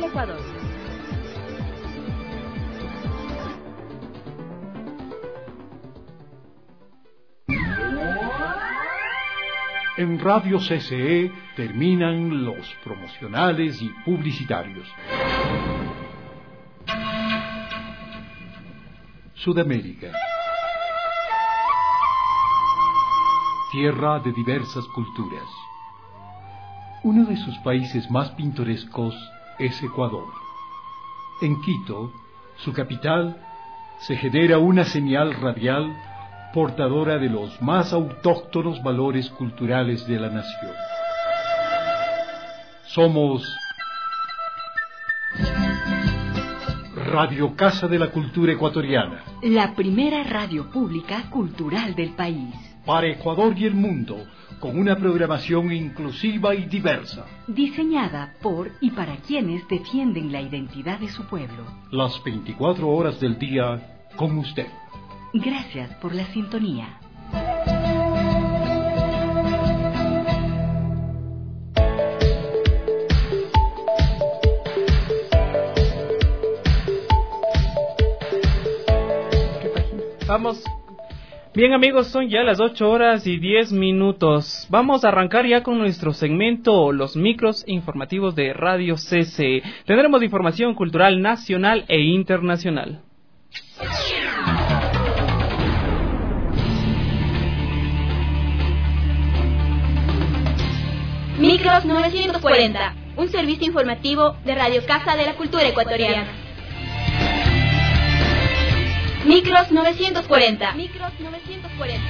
En Radio C C E terminan los promocionales y publicitarios. Sudamérica. Tierra de diversas culturas. Uno de sus países más pintorescos es Ecuador. En Quito, su capital, se genera una señal radial portadora de los más autóctonos valores culturales de la nación. Somos Radio Casa de la Cultura Ecuatoriana, la primera radio pública cultural del país. Para Ecuador y el mundo, con una programación inclusiva y diversa. Diseñada por y para quienes defienden la identidad de su pueblo. Las veinticuatro horas del día con usted. Gracias por la sintonía. Vamos. Bien amigos, son ya las ocho horas y diez minutos. Vamos a arrancar ya con nuestro segmento, los micros informativos de Radio C C E. Tendremos información cultural nacional e internacional. Micros novecientos cuarenta, un servicio informativo de Radio Casa de la Cultura Ecuatoriana. Micros novecientos cuarenta. Micros novecientos cuarenta.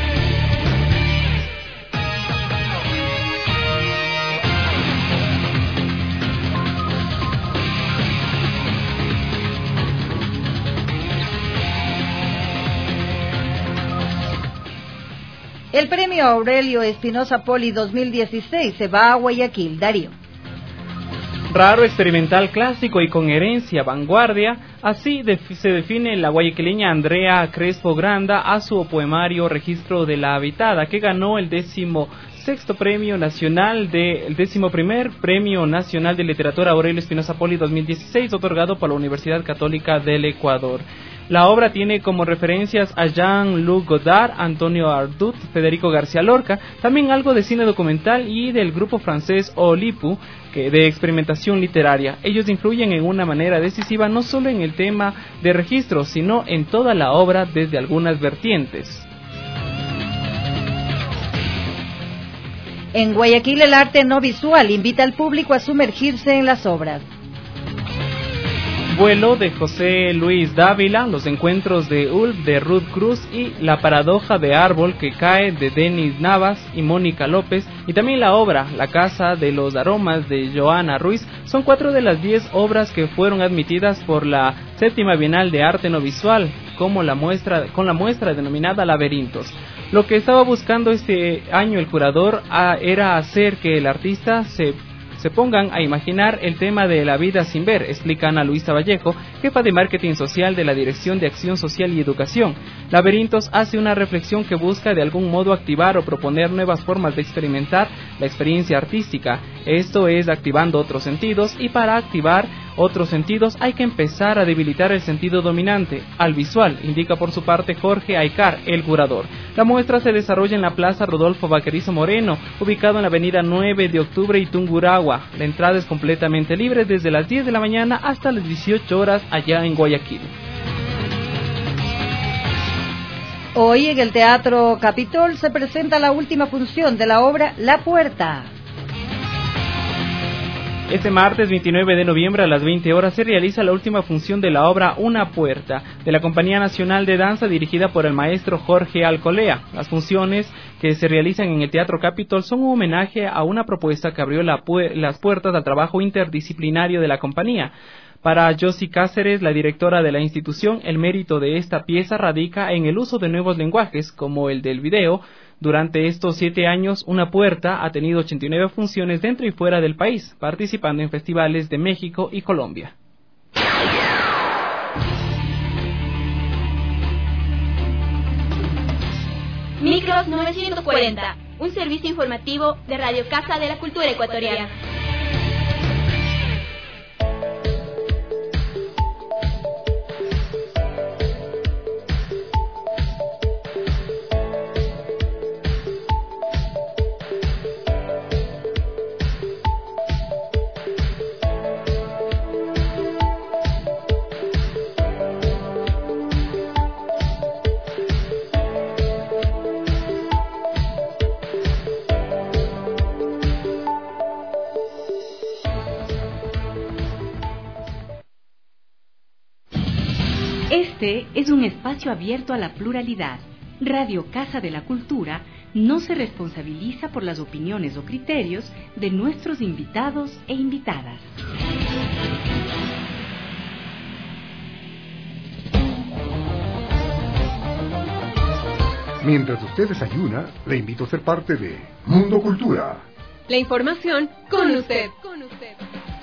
El premio Aurelio Espinosa Poli dos mil dieciséis se va a Guayaquil. Darío. Raro, experimental, clásico y con herencia vanguardia, así def- se define la guayaquileña Andrea Crespo Granda a su poemario Registro de la Habitada, que ganó el décimo sexto premio nacional de, el décimo primer premio nacional de literatura Aurelio Espinosa Poli dos mil dieciséis, otorgado por la Universidad Católica del Ecuador. La obra tiene como referencias a Jean-Luc Godard, Antonio Artaud, Federico García Lorca, también algo de cine documental y del grupo francés Oulipo, que de experimentación literaria. Ellos influyen en una manera decisiva no solo en el tema de registro, sino en toda la obra desde algunas vertientes. En Guayaquil, el arte no visual invita al público a sumergirse en las obras. vuelo de José Luis Dávila, Los encuentros de Ulf de Ruth Cruz y La paradoja de árbol que cae de Denis Navas y Mónica López, y también la obra La casa de los aromas de Joana Ruiz son cuatro de las diez obras que fueron admitidas por la séptima Bienal de Arte No Visual como la muestra, con la muestra denominada Laberintos. Lo que estaba buscando este año el curador ah, era hacer que el artista se se pongan a imaginar el tema de la vida sin ver, explica Ana Luisa Vallejo, jefa de marketing social de la Dirección de Acción Social y Educación. Laberintos hace una reflexión que busca de algún modo activar o proponer nuevas formas de experimentar la experiencia artística. Esto es activando otros sentidos, y para activar otros sentidos hay que empezar a debilitar el sentido dominante, al visual, indica por su parte Jorge Aycar, el curador. La muestra se desarrolla en la Plaza Rodolfo Vaquerizo Moreno, ubicado en la avenida nueve de octubre y Tungurahua. La entrada es completamente libre desde las diez de la mañana hasta las dieciocho horas allá en Guayaquil. Hoy en el Teatro Capitol se presenta la última función de la obra La Puerta. Este martes veintinueve de noviembre a las veinte horas se realiza la última función de la obra Una Puerta, de la Compañía Nacional de Danza dirigida por el maestro Jorge Alcolea. Las funciones que se realizan en el Teatro Capitol son un homenaje a una propuesta que abrió la pu- las puertas al trabajo interdisciplinario de la compañía. Para Josie Cáceres, la directora de la institución, el mérito de esta pieza radica en el uso de nuevos lenguajes, como el del video. Durante estos siete años, Una Puerta ha tenido ochenta y nueve funciones dentro y fuera del país, participando en festivales de México y Colombia. Micros novecientos cuarenta, un servicio informativo de Radio Casa de la Cultura Ecuatoriana. Este es un espacio abierto a la pluralidad. Radio Casa de la Cultura no se responsabiliza por las opiniones o criterios de nuestros invitados e invitadas. Mientras usted desayuna, le invito a ser parte de Mundo Cultura. La información con usted. Con usted.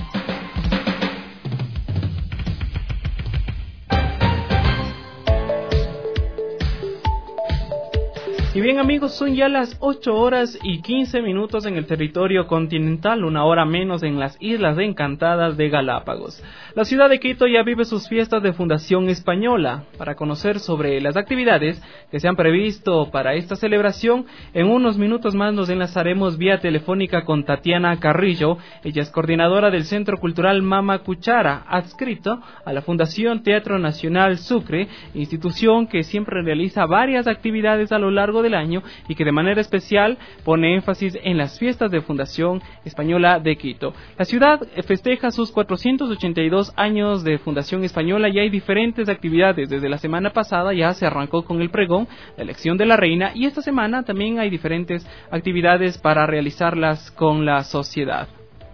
Y bien amigos, son ya las ocho horas y quince minutos en el territorio continental, una hora menos en las Islas Encantadas de Galápagos. La ciudad de Quito ya vive sus fiestas de Fundación Española. Para conocer sobre las actividades que se han previsto para esta celebración, en unos minutos más nos enlazaremos vía telefónica con Tatiana Carrillo. Ella es coordinadora del Centro Cultural Mama Cuchara, adscrito a la Fundación Teatro Nacional Sucre, institución que siempre realiza varias actividades a lo largo del año y que de manera especial pone énfasis en las fiestas de Fundación Española de Quito. La ciudad festeja sus cuatrocientos ochenta y dos años de Fundación Española y hay diferentes actividades. Desde la semana pasada ya se arrancó con el pregón, la elección de la reina, y esta semana también hay diferentes actividades para realizarlas con la sociedad.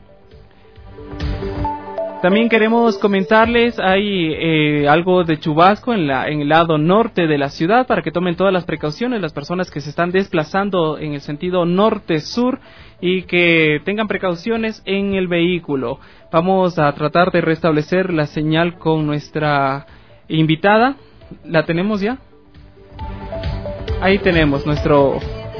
También queremos comentarles, hay eh, algo de chubasco en, la, en el lado norte de la ciudad, para que tomen todas las precauciones las personas que se están desplazando en el sentido norte-sur y que tengan precauciones en el vehículo. Vamos a tratar de restablecer la señal con nuestra invitada. ¿La tenemos ya? Ahí tenemos nuestro...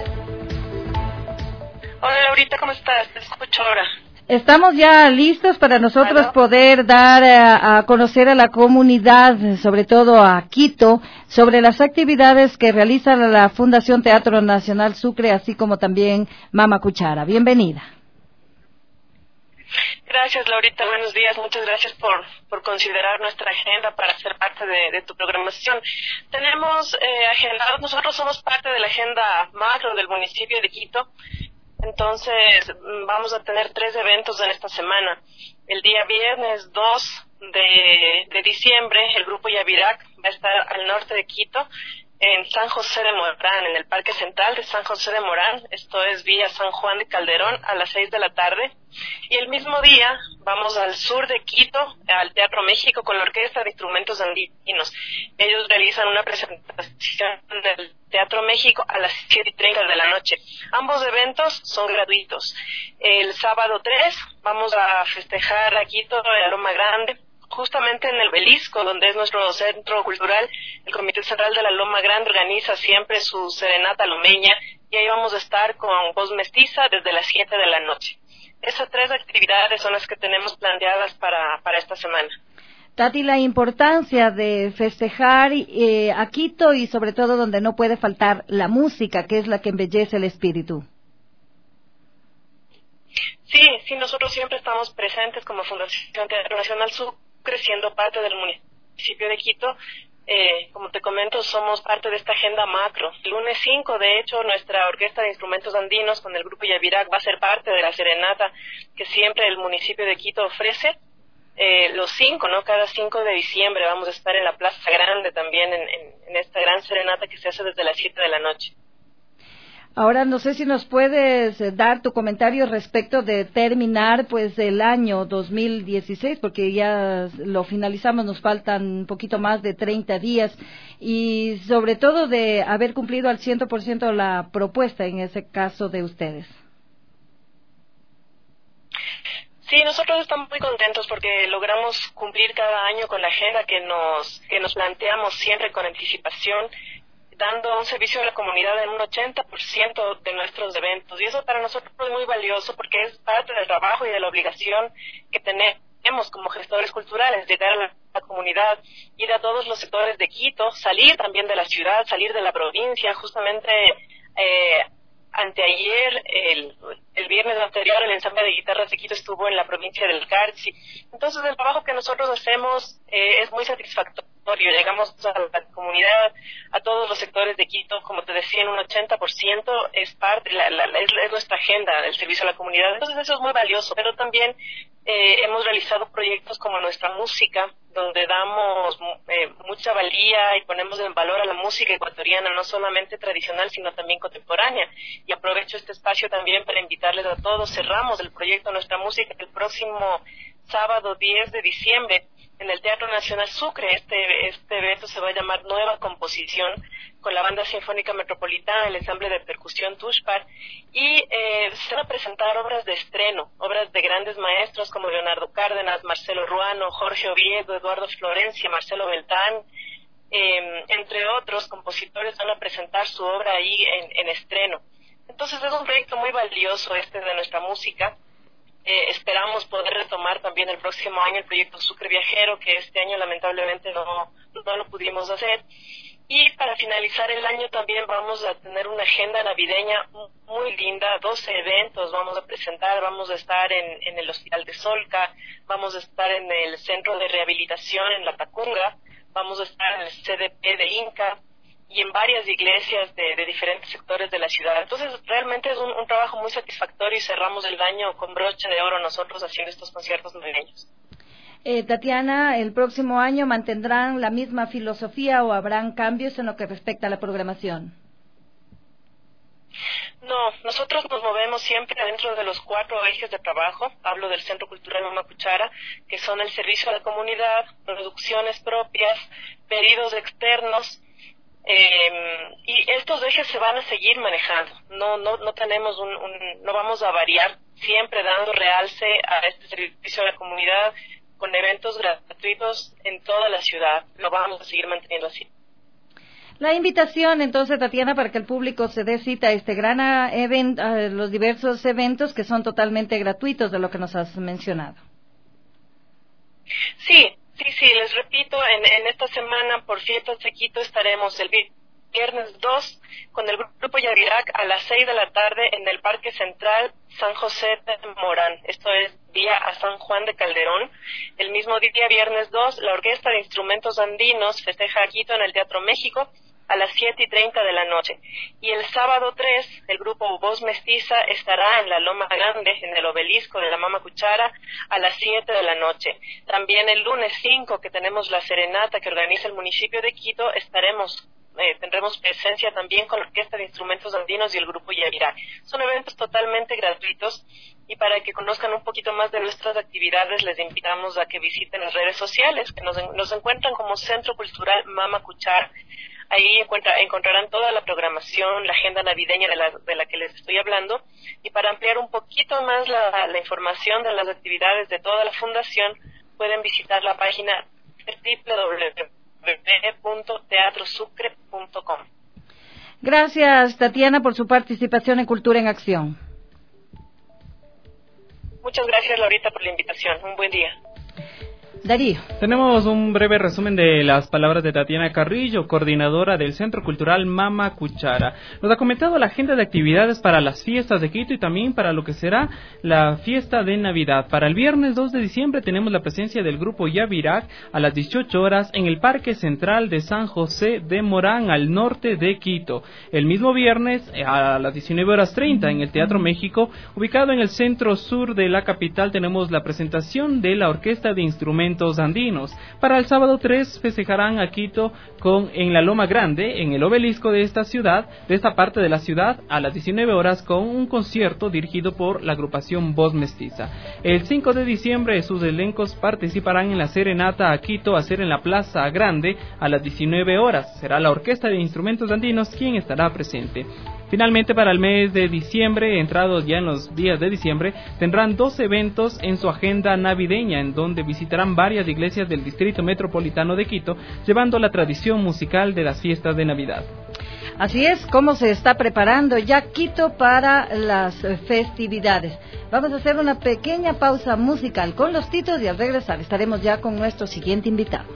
Hola Laurita, ¿cómo estás? Te escucho ahora. Estamos ya listos para nosotros ¿Aló? poder dar a, a conocer a la comunidad, sobre todo a Quito, sobre las actividades que realiza la Fundación Teatro Nacional Sucre, así como también Mama Cuchara. Bienvenida. Gracias, Laurita. Buenos días. Muchas gracias por, por considerar nuestra agenda para ser parte de, de tu programación. Tenemos eh, agendados, nosotros somos parte de la agenda macro del municipio de Quito. Entonces, vamos a tener tres eventos en esta semana. El día viernes dos de, de diciembre, el grupo Yavirac va a estar al norte de Quito, en San José de Morán, en el Parque Central de San José de Morán, esto es vía San Juan de Calderón, a las seis de la tarde. Y el mismo día vamos al sur de Quito, al Teatro México, con la Orquesta de Instrumentos Andinos. Ellos realizan una presentación en el Teatro México a las siete y treinta de la noche. Ambos eventos son gratuitos. El sábado tres vamos a festejar a Quito, en la Loma Grande, justamente en el Belisco, donde es nuestro centro cultural. El Comité Central de la Loma Grande organiza siempre su serenata lomeña, y ahí vamos a estar con voz mestiza desde las siete de la noche. Esas tres actividades son las que tenemos planteadas para, para esta semana. Tati, la importancia de festejar eh, a Quito, y sobre todo donde no puede faltar la música, que es la que embellece el espíritu. Sí, sí, nosotros siempre estamos presentes como Fundación Teatro Nacional Sucre, siendo parte del municipio de Quito. Eh, como te comento, somos parte de esta agenda macro. El lunes cinco, de hecho, nuestra Orquesta de Instrumentos Andinos con el grupo Yavirac va a ser parte de la serenata que siempre el municipio de Quito ofrece. Eh, los cinco, ¿no? Cada cinco de diciembre vamos a estar en la Plaza Grande también en, en, en esta gran serenata que se hace desde las siete de la noche. Ahora, no sé si nos puedes dar tu comentario respecto de terminar pues el año dos mil dieciséis, porque ya lo finalizamos, nos faltan un poquito más de treinta días, y sobre todo de haber cumplido al cien por ciento la propuesta en ese caso de ustedes. Sí, nosotros estamos muy contentos porque logramos cumplir cada año con la agenda que nos, que nos planteamos siempre con anticipación, dando un servicio a la comunidad en un ochenta por ciento de nuestros eventos. Y eso para nosotros es muy valioso porque es parte del trabajo y de la obligación que tenemos como gestores culturales, llegar a la, la comunidad, ir a todos los sectores de Quito, salir también de la ciudad, salir de la provincia. Justamente eh, anteayer, el, el viernes anterior, el ensamble de guitarras de Quito estuvo en la provincia del Carchi. Entonces el trabajo que nosotros hacemos eh, es muy satisfactorio. Llegamos a la comunidad, a todos los sectores de Quito, como te decía, en un ochenta por ciento es parte, la, la, es, es nuestra agenda del servicio a la comunidad. Entonces eso es muy valioso, pero también eh, hemos realizado proyectos como nuestra música, donde damos eh, mucha valía y ponemos en valor a la música ecuatoriana, no solamente tradicional, sino también contemporánea. Y aprovecho este espacio también para invitarles a todos. Cerramos el proyecto Nuestra Música el próximo sábado diez de diciembre en el Teatro Nacional Sucre. Este, este evento se va a llamar Nueva Composición, con la Banda Sinfónica Metropolitana, el ensamble de percusión Tushpar, y eh, se van a presentar obras de estreno, obras de grandes maestros como Leonardo Cárdenas, Marcelo Ruano, Jorge Oviedo, Eduardo Florencia, Marcelo Beltrán, eh, entre otros compositores van a presentar su obra ahí en, en estreno. Entonces es un proyecto muy valioso este de nuestra música. Eh, esperamos poder retomar también el próximo año el proyecto Sucre Viajero, que este año lamentablemente no, no lo pudimos hacer. Y para finalizar el año también vamos a tener una agenda navideña muy linda, doce eventos vamos a presentar. Vamos a estar en, en el Hospital de Solca, vamos a estar en el Centro de Rehabilitación en La Tacunga, vamos a estar en el C D P de Inca y en varias iglesias de, de diferentes sectores de la ciudad. Entonces realmente es un, un trabajo muy satisfactorio y cerramos el año con broche de oro nosotros haciendo estos conciertos navideños. Eh, Tatiana, ¿el próximo año mantendrán la misma filosofía o habrán cambios en lo que respecta a la programación? No, nosotros nos movemos siempre dentro de los cuatro ejes de trabajo. Hablo del Centro Cultural Mamá Cuchara, que son el servicio a la comunidad, producciones propias, pedidos externos, eh, y estos ejes se van a seguir manejando. No, no, no tenemos un, un, no vamos a variar, siempre dando realce a este servicio a la comunidad con eventos gratuitos en toda la ciudad. Lo vamos a seguir manteniendo así. La invitación, entonces, Tatiana, para que el público se dé cita a este gran evento, a los diversos eventos que son totalmente gratuitos, de lo que nos has mencionado. Sí, sí, sí, les repito, en, en esta semana por Fiestas de Quito estaremos el viernes dos con el grupo Yavirac a las seis de la tarde en el Parque Central San José de Morán. Esto es vía a San Juan de Calderón. El mismo día, viernes dos, la Orquesta de Instrumentos Andinos festeja a Quito en el Teatro México a las siete y treinta de la noche. Y el sábado tres, el grupo Voz Mestiza estará en la Loma Grande, en el obelisco de la Mama Cuchara, a las siete de la noche. También el lunes cinco, que tenemos la serenata que organiza el municipio de Quito, estaremos Eh, tendremos presencia también con la Orquesta de Instrumentos Andinos y el Grupo Yavirá. Son eventos totalmente gratuitos y para que conozcan un poquito más de nuestras actividades les invitamos a que visiten las redes sociales, que nos, nos encuentran como Centro Cultural Mama Cuchara. Ahí encuentra, encontrarán toda la programación, la agenda navideña de la, de la que les estoy hablando, y para ampliar un poquito más la, la información de las actividades de toda la fundación pueden visitar la página doble u doble u doble u punto teatro sucre punto com. Gracias, Tatiana, por su participación en Cultura en Acción. Muchas gracias, Laurita, por la invitación. Un buen día. Darío. Tenemos un breve resumen de las palabras de Tatiana Carrillo, coordinadora del Centro Cultural Mama Cuchara. Nos ha comentado la agenda de actividades para las fiestas de Quito y también para lo que será la fiesta de Navidad. Para el viernes dos de diciembre tenemos la presencia del grupo Yavirac a las dieciocho horas en el Parque Central de San José de Morán, al norte de Quito. El mismo viernes a las diecinueve horas treinta en el Teatro México, ubicado en el centro sur de la capital, tenemos la presentación de la Orquesta de Instrumentos Andinos. Para el sábado tres festejarán a Quito con en la Loma Grande, en el obelisco de esta ciudad, de esta parte de la ciudad, a las diecinueve horas con un concierto dirigido por la agrupación Voz Mestiza. El cinco de diciembre sus elencos participarán en la serenata a Quito a ser en la Plaza Grande a las diecinueve horas. Será la Orquesta de Instrumentos Andinos quien estará presente. Finalmente, para el mes de diciembre, entrados ya en los días de diciembre, tendrán dos eventos en su agenda navideña, en donde visitarán varias iglesias del Distrito Metropolitano de Quito, llevando la tradición musical de las fiestas de Navidad. Así es, cómo se está preparando ya Quito para las festividades. Vamos a hacer una pequeña pausa musical con los Titos y al regresar estaremos ya con nuestro siguiente invitado.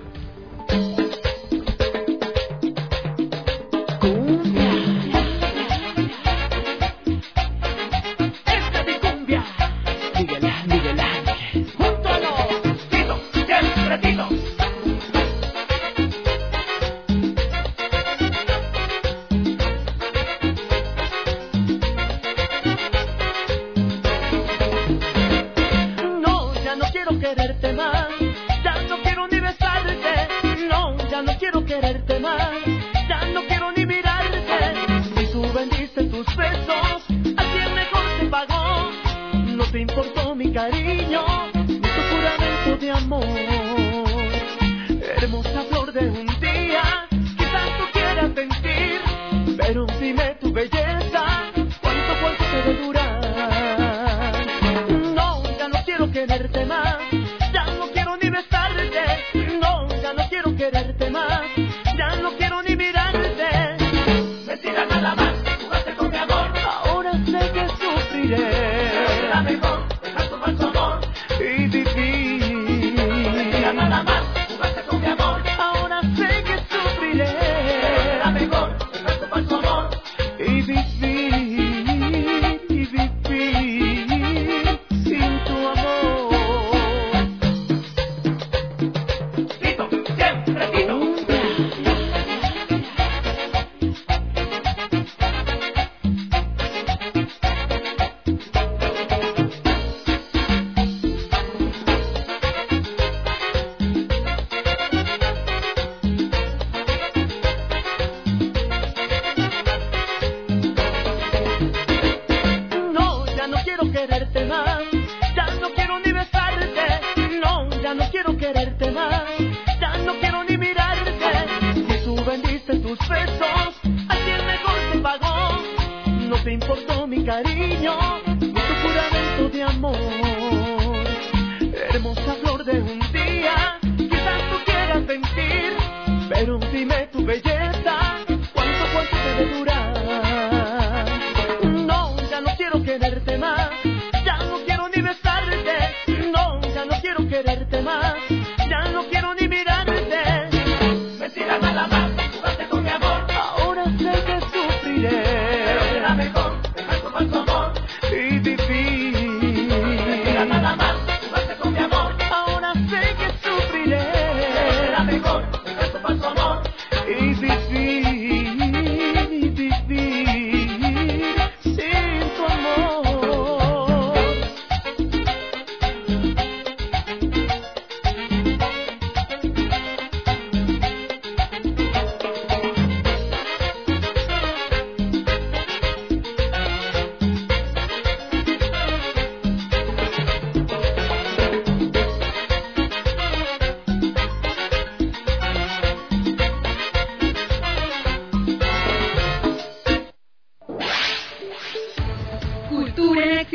Easy.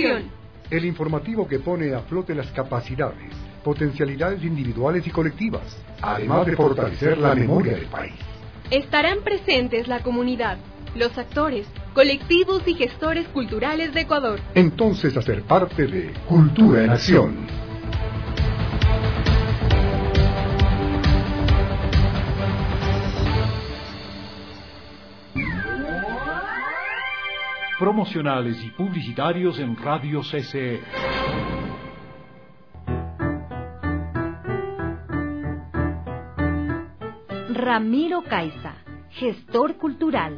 Acción. El informativo que pone a flote las capacidades, potencialidades individuales y colectivas, además de fortalecer la memoria del país. Estarán presentes la comunidad, los actores, colectivos y gestores culturales de Ecuador. Entonces, hacer parte de Cultura en Acción. Promocionales y publicitarios en Radio C C E. Ramiro Caiza, gestor cultural.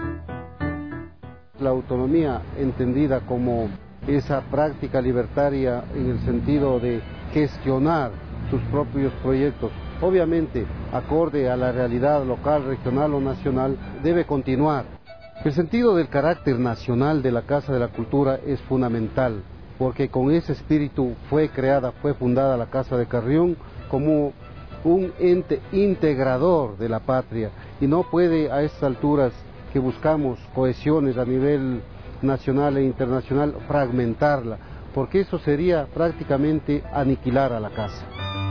La autonomía entendida como esa práctica libertaria en el sentido de gestionar sus propios proyectos, obviamente acorde a la realidad local, regional o nacional, debe continuar. El sentido del carácter nacional de la Casa de la Cultura es fundamental, porque con ese espíritu fue creada, fue fundada la Casa de Carrión como un ente integrador de la patria, y no puede a estas alturas que buscamos cohesiones a nivel nacional e internacional fragmentarla, porque eso sería prácticamente aniquilar a la casa.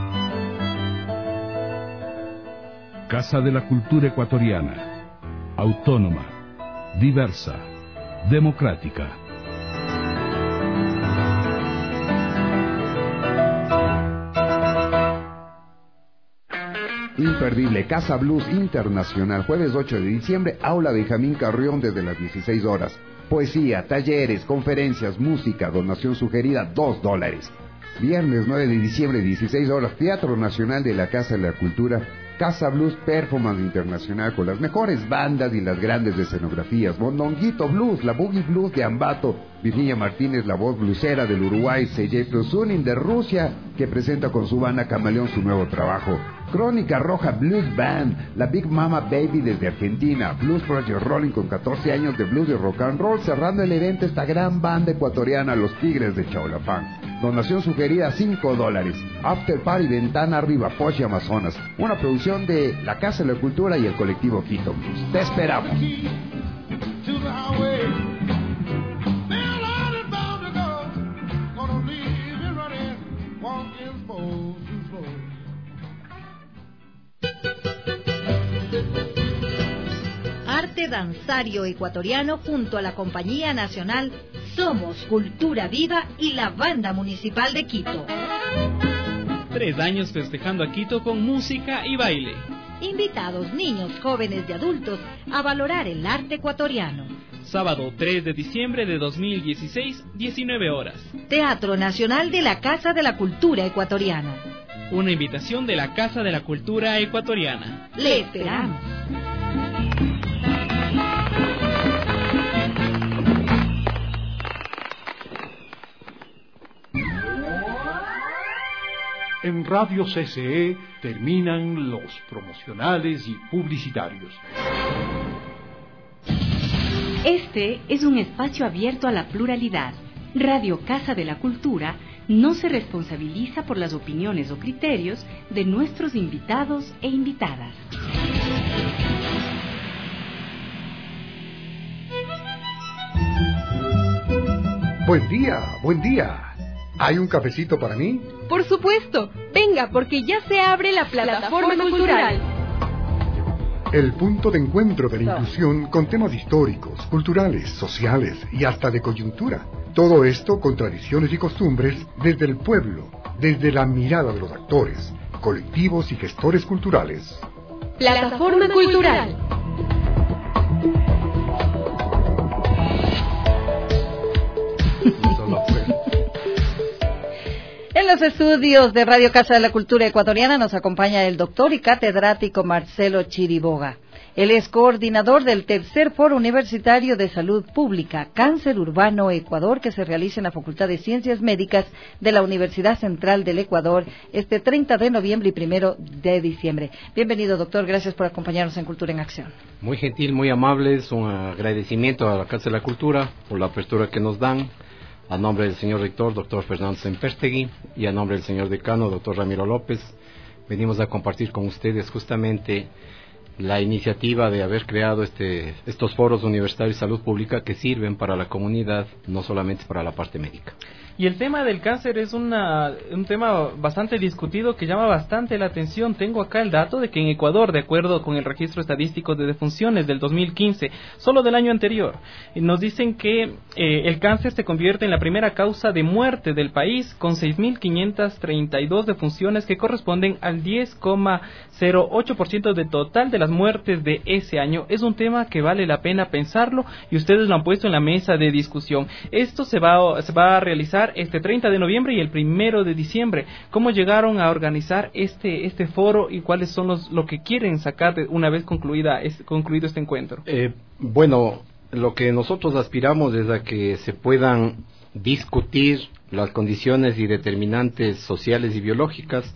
Casa de la Cultura Ecuatoriana, autónoma, diversa, democrática. Imperdible, Casa Blues Internacional, jueves ocho de diciembre, Aula Benjamín Carrión desde las dieciséis horas. Poesía, talleres, conferencias, música, donación sugerida, dos dólares. Viernes nueve de diciembre, dieciséis horas, Teatro Nacional de la Casa de la Cultura, Casa Blues Performance Internacional con las mejores bandas y las grandes escenografías. Mondonguito Blues, la Boogie Blues de Ambato, Virginia Martínez, la voz blusera del Uruguay, C J Prosunin de Rusia, que presenta con su banda Camaleón su nuevo trabajo. Crónica Roja Blues Band, la Big Mama Baby desde Argentina, Blues Project Rolling con catorce años de blues y rock and roll, cerrando el evento esta gran banda ecuatoriana, Los Tigres de Chaulapán. Donación sugerida cinco dólares. After Party Ventana Arriba, Poche Amazonas. Una producción de la Casa de la Cultura y el colectivo Quito Blues. Te esperamos. Arte danzario ecuatoriano junto a la Compañía Nacional Somos Cultura Viva y la Banda Municipal de Quito. Tres años festejando a Quito con música y baile. Invitados niños, jóvenes y adultos a valorar el arte ecuatoriano. Sábado tres de diciembre de dos mil dieciséis, diecinueve horas. Teatro Nacional de la Casa de la Cultura Ecuatoriana. Una invitación de la Casa de la Cultura Ecuatoriana. Le esperamos. En Radio C C E terminan los promocionales y publicitarios. Este es un espacio abierto a la pluralidad. Radio Casa de la Cultura no se responsabiliza por las opiniones o criterios de nuestros invitados e invitadas. Buen día, buen día. ¿Hay un cafecito para mí? Por supuesto. Venga, porque ya se abre la plataforma, plataforma cultural. El punto de encuentro de la inclusión con temas históricos, culturales, sociales y hasta de coyuntura. Todo esto con tradiciones y costumbres desde el pueblo, desde la mirada de los actores, colectivos y gestores culturales. Plataforma cultural. En los estudios de Radio Casa de la Cultura Ecuatoriana nos acompaña el doctor y catedrático Marcelo Chiriboga. Él es coordinador del tercer Foro Universitario de Salud Pública, Cáncer Urbano Ecuador, que se realiza en la Facultad de Ciencias Médicas de la Universidad Central del Ecuador este treinta de noviembre y primero de diciembre. Bienvenido, doctor. Gracias por acompañarnos en Cultura en Acción. Muy gentil, muy amables. Un agradecimiento a la Casa de la Cultura por la apertura que nos dan. A nombre del señor rector, doctor Fernando Semperstegui, y a nombre del señor decano, doctor Ramiro López, venimos a compartir con ustedes justamente la iniciativa de haber creado este, estos foros universitarios de salud pública que sirven para la comunidad, no solamente para la parte médica. Y el tema del cáncer es una, un tema bastante discutido que llama bastante la atención. Tengo acá el dato de que en Ecuador, de acuerdo con el registro estadístico de defunciones del dos mil quince, solo del año anterior, nos dicen que eh, el cáncer se convierte en la primera causa de muerte del país, con seis mil quinientas treinta y dos defunciones que corresponden al diez coma cero ocho por ciento de total de las muertes de ese año. Es un tema que vale la pena pensarlo y ustedes lo han puesto en la mesa de discusión. Esto se va, se va a realizar este treinta de noviembre y el primero de diciembre. ¿Cómo llegaron a organizar este este foro y cuáles son los lo que quieren sacar de una vez concluida es, concluido este encuentro? Eh, bueno, lo que nosotros aspiramos es a que se puedan discutir las condiciones y determinantes sociales y biológicas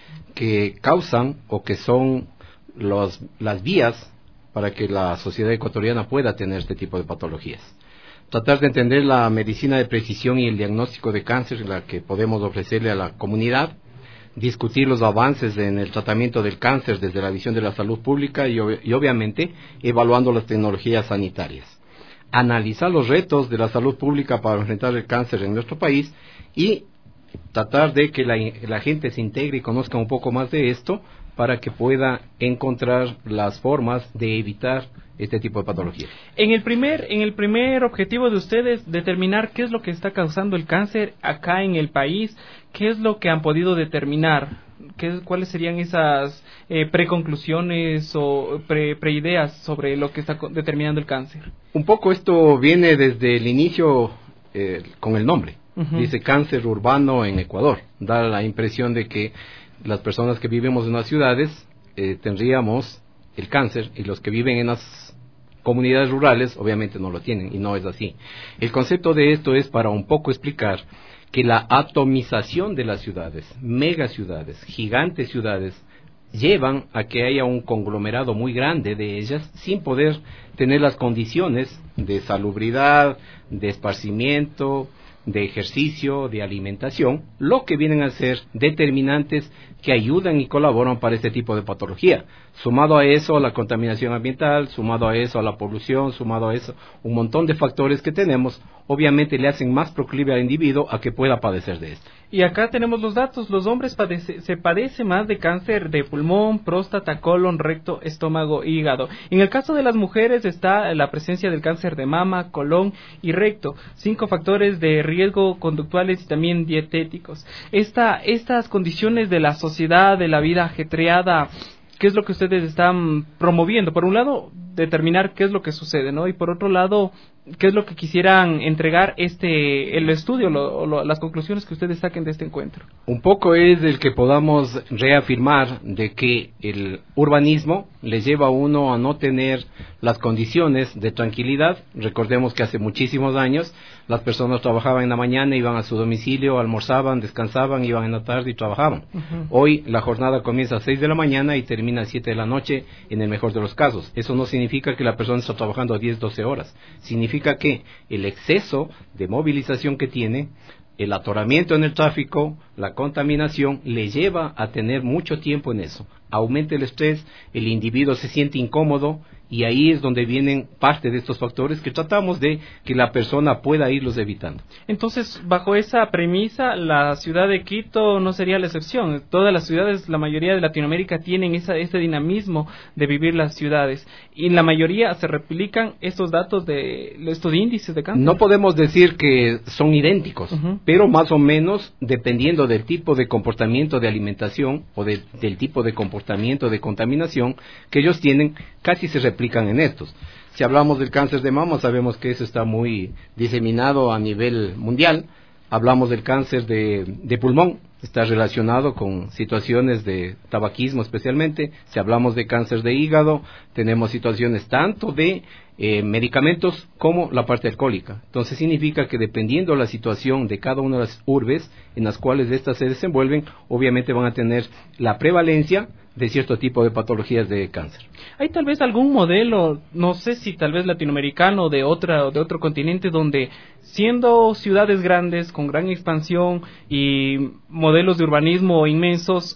que causan o que son los, las vías para que la sociedad ecuatoriana pueda tener este tipo de patologías. Tratar de entender la medicina de precisión y el diagnóstico de cáncer, la que podemos ofrecerle a la comunidad, discutir los avances en el tratamiento del cáncer desde la visión de la salud pública y, ob- y obviamente evaluando las tecnologías sanitarias. Analizar los retos de la salud pública para enfrentar el cáncer en nuestro país y tratar de que la, la gente se integre y conozca un poco más de esto para que pueda encontrar las formas de evitar este tipo de patologías. En el primer, en el primer objetivo de ustedes, determinar qué es lo que está causando el cáncer acá en el país, qué es lo que han podido determinar, qué, cuáles serían esas eh, preconclusiones o pre, preideas sobre lo que está determinando el cáncer. Un poco esto viene desde el inicio eh, con el nombre. Uh-huh. Dice cáncer urbano en Ecuador. Da la impresión de que las personas que vivimos en las ciudades eh, tendríamos el cáncer y los que viven en las comunidades rurales obviamente no lo tienen y no es así. El concepto de esto es para un poco explicar que la atomización de las ciudades, megaciudades, gigantes ciudades, llevan a que haya un conglomerado muy grande de ellas sin poder tener las condiciones de salubridad, de esparcimiento, de ejercicio, de alimentación, lo que vienen a ser determinantes que ayudan y colaboran para este tipo de patología. Sumado a eso, la contaminación ambiental, sumado a eso, a la polución, sumado a eso, un montón de factores que tenemos, obviamente le hacen más proclive al individuo a que pueda padecer de esto. Y acá tenemos los datos, los hombres padece, se padece más de cáncer de pulmón, próstata, colon, recto, estómago, hígado. En el caso de las mujeres está la presencia del cáncer de mama, colon y recto, cinco factores de riesgo conductuales y también dietéticos. Esta, estas condiciones de la sociedad, de la vida ajetreada, ¿qué es lo que ustedes están promoviendo? Por un lado, determinar qué es lo que sucede, ¿no? Y por otro lado, ¿qué es lo que quisieran entregar este el estudio, lo, lo, las conclusiones que ustedes saquen de este encuentro? Un poco es el que podamos reafirmar de que el urbanismo le lleva a uno a no tener las condiciones de tranquilidad. Recordemos que hace muchísimos años las personas trabajaban en la mañana, iban a su domicilio, almorzaban, descansaban, iban en la tarde y trabajaban. Uh-huh. Hoy la jornada comienza a seis de la mañana y termina a siete de la noche en el mejor de los casos. Eso no significa que la persona está trabajando a diez, doce horas. Significa que el exceso de movilización que tiene, el atoramiento en el tráfico, la contaminación, le lleva a tener mucho tiempo en eso. Aumenta el estrés, el individuo se siente incómodo y ahí es donde vienen parte de estos factores que tratamos de que la persona pueda irlos evitando. Entonces, bajo esa premisa, la ciudad de Quito no sería la excepción. Todas las ciudades, la mayoría de Latinoamérica tienen esa, ese dinamismo de vivir las ciudades y en la mayoría se replican estos datos de estos índices de cáncer. No podemos decir que son idénticos, uh-huh. pero más o menos dependiendo del tipo de comportamiento de alimentación o de, del tipo de comportamiento de contaminación que ellos tienen, casi se replican en estos. Si hablamos del cáncer de mama, sabemos que eso está muy diseminado a nivel mundial. Hablamos del cáncer de, de pulmón, está relacionado con situaciones de tabaquismo especialmente. Si hablamos de cáncer de hígado, tenemos situaciones tanto de eh, medicamentos como la parte alcohólica. Entonces significa que dependiendo de la situación de cada una de las urbes en las cuales estas se desenvuelven, obviamente van a tener la prevalencia de cierto tipo de patologías de cáncer. ¿Hay tal vez algún modelo, no sé si tal vez latinoamericano de otra de otro continente, donde siendo ciudades grandes con gran expansión y modelos de urbanismo inmensos,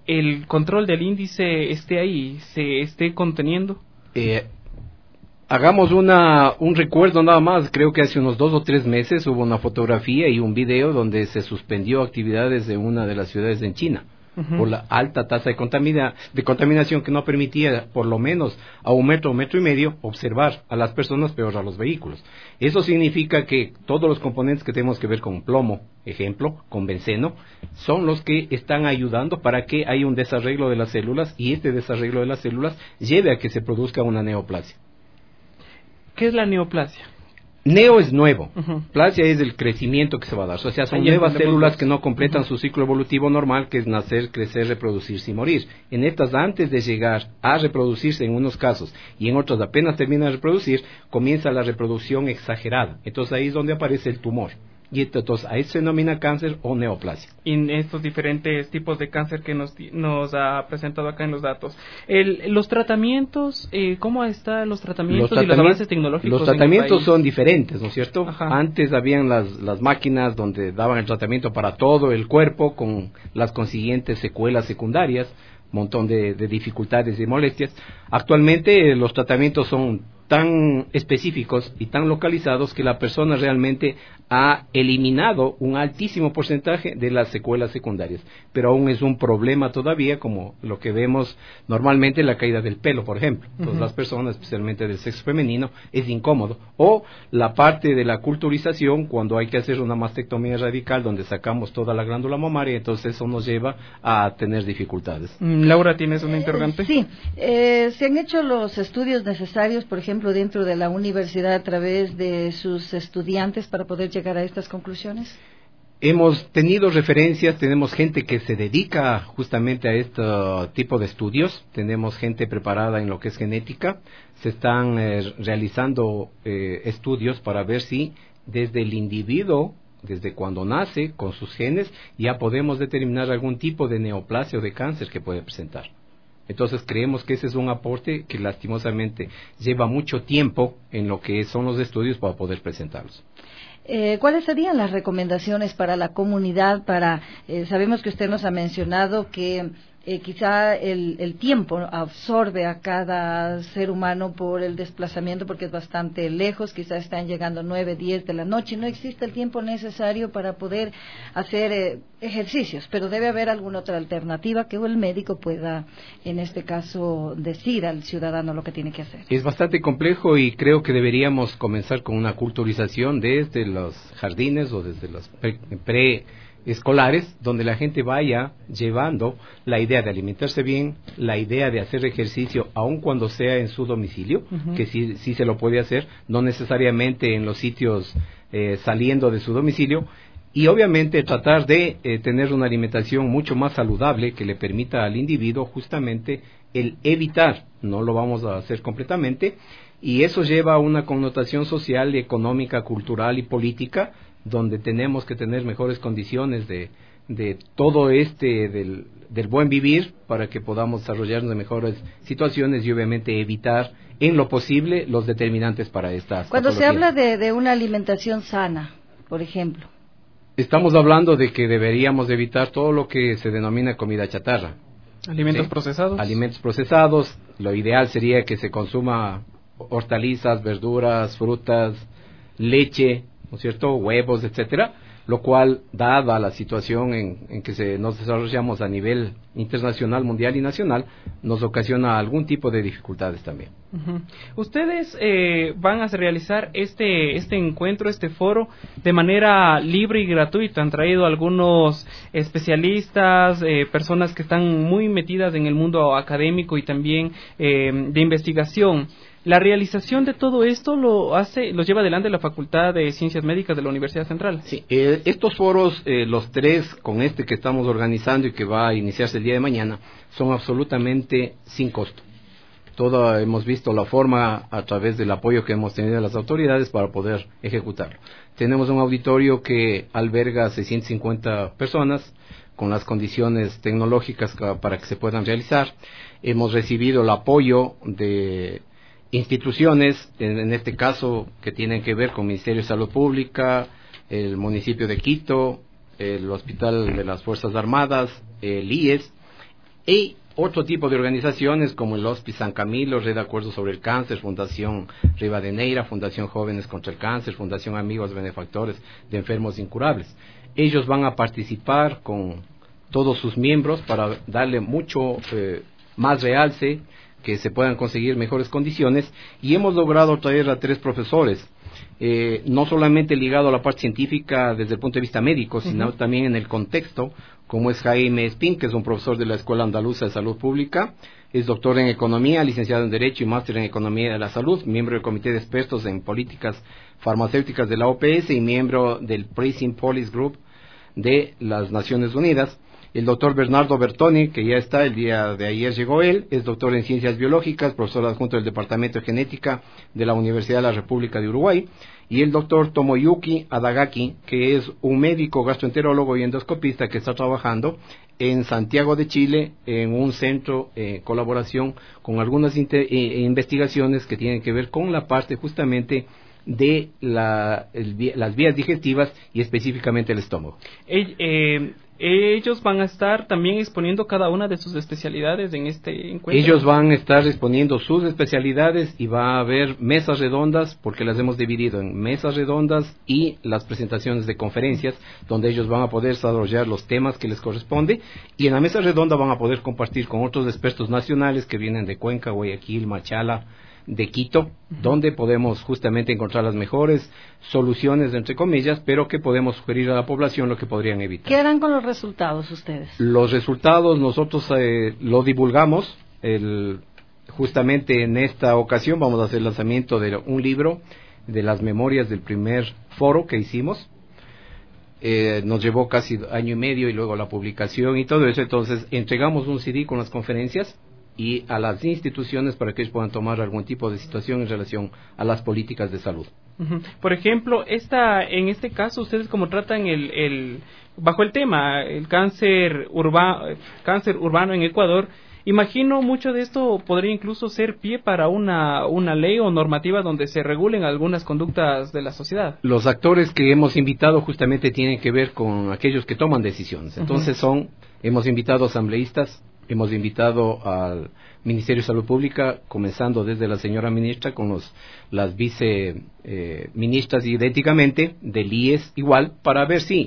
el control del índice esté ahí, se esté conteniendo? Eh, hagamos una, un recuerdo nada más. Creo que hace unos dos o tres meses hubo una fotografía y un video donde se suspendió actividades de una de las ciudades en China. Uh-huh. Por la alta tasa de, contamina, de contaminación que no permitía, por lo menos a un metro o metro y medio, observar a las personas, peor a los vehículos. Eso significa que todos los componentes que tenemos que ver con plomo, ejemplo, con benceno, son los que están ayudando para que haya un desarreglo de las células, y este desarreglo de las células lleve a que se produzca una neoplasia. ¿Qué es la neoplasia? Neo es nuevo, uh-huh. Plasia es el crecimiento que se va a dar, o sea, son Ahí nuevas células que no completan uh-huh. su ciclo evolutivo normal, que es nacer, crecer, reproducirse y morir. En estas, antes de llegar a reproducirse en unos casos y en otros apenas termina de reproducir, comienza la reproducción exagerada. Entonces ahí es donde aparece el tumor. Y entonces ahí se denomina cáncer o neoplasia. En estos diferentes tipos de cáncer que nos, nos ha presentado acá en los datos. El, los tratamientos, eh, ¿cómo están los tratamientos, los tratamientos y los avances tecnológicos? Los tratamientos son diferentes, ¿no es cierto? Ajá. Antes habían las, las máquinas donde daban el tratamiento para todo el cuerpo, con las consiguientes secuelas secundarias, montón de, de dificultades y molestias. Actualmente eh, los tratamientos son tan específicos y tan localizados que la persona realmente ha eliminado un altísimo porcentaje de las secuelas secundarias, pero aún es un problema todavía, como lo que vemos normalmente, la caída del pelo, por ejemplo. Entonces, uh-huh. las personas, especialmente del sexo femenino, es incómodo. O la parte de la culturización, cuando hay que hacer una mastectomía radical, donde sacamos toda la glándula mamaria, entonces eso nos lleva a tener dificultades. Laura, ¿tienes una interrogante? Eh, sí, eh, se han hecho los estudios necesarios, por ejemplo, dentro de la universidad, a través de sus estudiantes, para poder llegar a estas conclusiones. Hemos tenido referencias, tenemos gente que se dedica justamente a este tipo de estudios, tenemos gente preparada en lo que es genética, se están eh, realizando eh, estudios para ver si desde el individuo, desde cuando nace, con sus genes, ya podemos determinar algún tipo de neoplasia o de cáncer que puede presentar. Entonces creemos que ese es un aporte que lastimosamente lleva mucho tiempo en lo que son los estudios para poder presentarlos. Eh, ¿Cuáles serían las recomendaciones para la comunidad? Para eh, sabemos que usted nos ha mencionado que eh, quizá el, el tiempo absorbe a cada ser humano por el desplazamiento, porque es bastante lejos, quizá están llegando nueve, diez de la noche, no existe el tiempo necesario para poder hacer eh, ejercicios, pero debe haber alguna otra alternativa que el médico pueda, en este caso, decir al ciudadano lo que tiene que hacer. Es bastante complejo y creo que deberíamos comenzar con una culturización desde los jardines o desde los pre, pre escolares, donde la gente vaya llevando la idea de alimentarse bien, la idea de hacer ejercicio, aun cuando sea en su domicilio, uh-huh. que sí, sí se lo puede hacer, no necesariamente en los sitios eh, saliendo de su domicilio, y obviamente tratar de eh, tener una alimentación mucho más saludable que le permita al individuo justamente el evitar, no lo vamos a hacer completamente, y eso lleva a una connotación social, económica, cultural y política, donde tenemos que tener mejores condiciones de, de todo este, del, del buen vivir, para que podamos desarrollarnos en mejores situaciones y obviamente evitar en lo posible los determinantes para estas Cuando patologías. Se habla de, de una alimentación sana, por ejemplo. Estamos hablando de que deberíamos evitar todo lo que se denomina comida chatarra. Alimentos ¿sí? procesados. Alimentos procesados. Lo ideal sería que se consuma hortalizas, verduras, frutas, leche, ¿no es cierto?, huevos, etcétera, lo cual, dada la situación en, en que se, nos desarrollamos a nivel internacional, mundial y nacional, nos ocasiona algún tipo de dificultades también. Uh-huh. Ustedes eh, van a realizar este este encuentro, este foro, de manera libre y gratuita. Han traído algunos especialistas, eh, personas que están muy metidas en el mundo académico y también eh, de investigación. La realización de todo esto lo hace, lo lleva adelante la Facultad de Ciencias Médicas de la Universidad Central. Sí, eh, estos foros, eh, los tres con este que estamos organizando y que va a iniciarse el día de mañana, son absolutamente sin costo. Todo hemos visto la forma a través del apoyo que hemos tenido de las autoridades para poder ejecutarlo. Tenemos un auditorio que alberga seiscientas cincuenta personas con las condiciones tecnológicas para que se puedan realizar. Hemos recibido el apoyo de instituciones, en, en este caso que tienen que ver con el Ministerio de Salud Pública, el municipio de Quito, el Hospital de las Fuerzas Armadas, el I E S, y otro tipo de organizaciones como el Hospice San Camilo, Red de Acuerdos sobre el Cáncer, Fundación Rivadeneira, Fundación Jóvenes contra el Cáncer, Fundación Amigos Benefactores de Enfermos Incurables. Ellos van a participar con todos sus miembros para darle mucho eh, más realce, que se puedan conseguir mejores condiciones, y hemos logrado traer a tres profesores, eh, no solamente ligado a la parte científica desde el punto de vista médico, sino uh-huh. también en el contexto, como es Jaime Espín, que es un profesor de la Escuela Andaluza de Salud Pública, es doctor en Economía, licenciado en Derecho y máster en Economía de la Salud, miembro del Comité de Expertos en Políticas Farmacéuticas de la O P S y miembro del Pricing Policy Group de las Naciones Unidas. El doctor Bernardo Bertoni, que ya está, el día de ayer llegó él, es doctor en Ciencias Biológicas, profesor adjunto del Departamento de Genética de la Universidad de la República de Uruguay, y el doctor Tomoyuki Adagaki, que es un médico gastroenterólogo y endoscopista que está trabajando en Santiago de Chile, en un centro en eh, colaboración con algunas inter- eh, investigaciones que tienen que ver con la parte justamente de la, el, las vías digestivas y específicamente el estómago. Eh, eh, ellos van a estar también exponiendo cada una de sus especialidades en este encuentro. Ellos van a estar exponiendo sus especialidades y va a haber mesas redondas, porque las hemos dividido en mesas redondas y las presentaciones de conferencias, donde ellos van a poder desarrollar los temas que les corresponde, y en la mesa redonda van a poder compartir con otros expertos nacionales que vienen de Cuenca, Guayaquil, Machala, de Quito, uh-huh. donde podemos justamente encontrar las mejores soluciones, entre comillas, pero que podemos sugerir a la población lo que podrían evitar. ¿Qué harán con los resultados ustedes? Los resultados nosotros eh, lo divulgamos, el, justamente en esta ocasión vamos a hacer el lanzamiento de un libro de las memorias del primer foro que hicimos. Eh, nos llevó casi año y medio y luego la publicación y todo eso, entonces entregamos un C D con las conferencias y a las instituciones para que ellos puedan tomar algún tipo de situación en relación a las políticas de salud. Uh-huh. Por ejemplo, esta, en este caso, ustedes como tratan el, el bajo el tema, el cáncer, urba, cáncer urbano en Ecuador, imagino mucho de esto podría incluso ser pie para una, una ley o normativa donde se regulen algunas conductas de la sociedad. Los actores que hemos invitado justamente tienen que ver con aquellos que toman decisiones. Entonces uh-huh. son, hemos invitado asambleístas, hemos invitado al Ministerio de Salud Pública, comenzando desde la señora ministra con los, las viceministras eh, idénticamente, del I E S igual, para ver si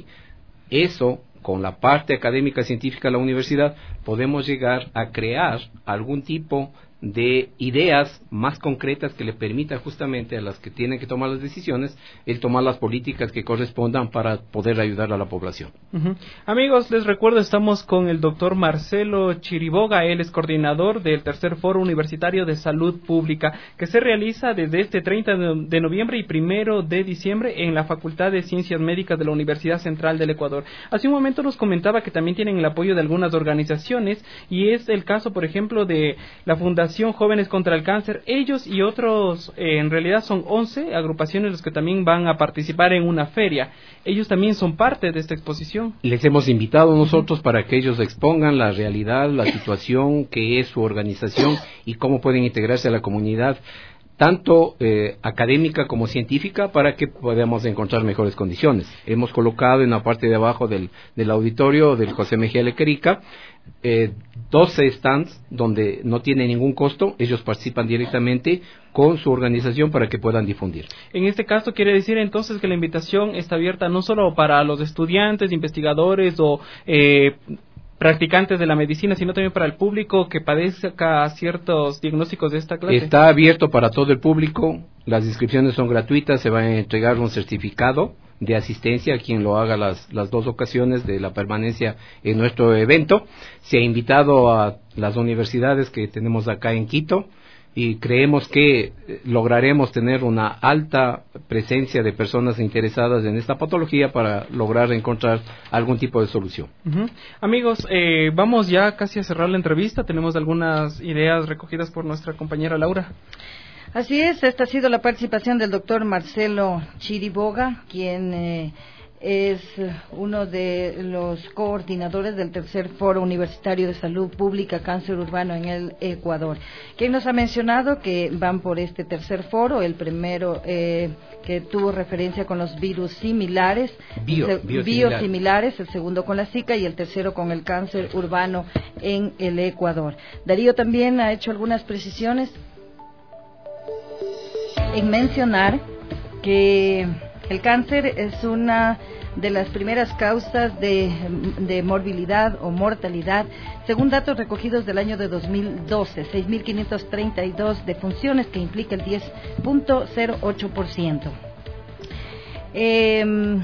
eso, con la parte académica científica de la universidad, podemos llegar a crear algún tipo de ideas más concretas que le permitan justamente a las que tienen que tomar las decisiones el tomar las políticas que correspondan para poder ayudar a la población. Uh-huh. Amigos, les recuerdo, estamos con el doctor Marcelo Chiriboga. Él es coordinador del tercer Foro Universitario de Salud Pública, que se realiza desde este treinta de noviembre y primero de diciembre en la Facultad de Ciencias Médicas de la Universidad Central del Ecuador. Hace un momento nos comentaba que también tienen el apoyo de algunas organizaciones, y es el caso, por ejemplo, de la Fundación Jóvenes contra el Cáncer. Ellos y otros, eh, en realidad son once agrupaciones los que también van a participar en una feria. Ellos también son parte de esta exposición. Les hemos invitado nosotros para que ellos expongan la realidad, la situación que es su organización y cómo pueden integrarse a la comunidad, tanto eh, académica como científica, para que podamos encontrar mejores condiciones. Hemos colocado en la parte de abajo del, del auditorio del José Mejía Lequerica eh, doce stands donde no tiene ningún costo, ellos participan directamente con su organización para que puedan difundir. En este caso quiere decir entonces que la invitación está abierta no solo para los estudiantes, investigadores o eh, practicantes de la medicina, sino también para el público que padezca ciertos diagnósticos de esta clase. Está abierto para todo el público, las inscripciones son gratuitas, se va a entregar un certificado de asistencia a quien lo haga las, las dos ocasiones de la permanencia en nuestro evento. Se ha invitado a las universidades que tenemos acá en Quito, y creemos que lograremos tener una alta presencia de personas interesadas en esta patología para lograr encontrar algún tipo de solución. Uh-huh. Amigos, eh, vamos ya casi a cerrar la entrevista. Tenemos algunas ideas recogidas por nuestra compañera Laura. Así es, esta ha sido la participación del doctor Marcelo Chiriboga, quien eh, es uno de los coordinadores del tercer Foro Universitario de Salud Pública Cáncer Urbano en el Ecuador, quien nos ha mencionado que van por este tercer foro, el primero eh, que tuvo referencia con los virus similares, Bio, se, biosimilar. biosimilares, el segundo con la Zika y el tercero con el cáncer urbano en el Ecuador. Darío también ha hecho algunas precisiones en mencionar que el cáncer es una de las primeras causas de, de morbilidad o mortalidad, según datos recogidos del año de dos mil doce, seis mil quinientas treinta y dos defunciones, que implica el diez punto cero ocho por ciento. Eh,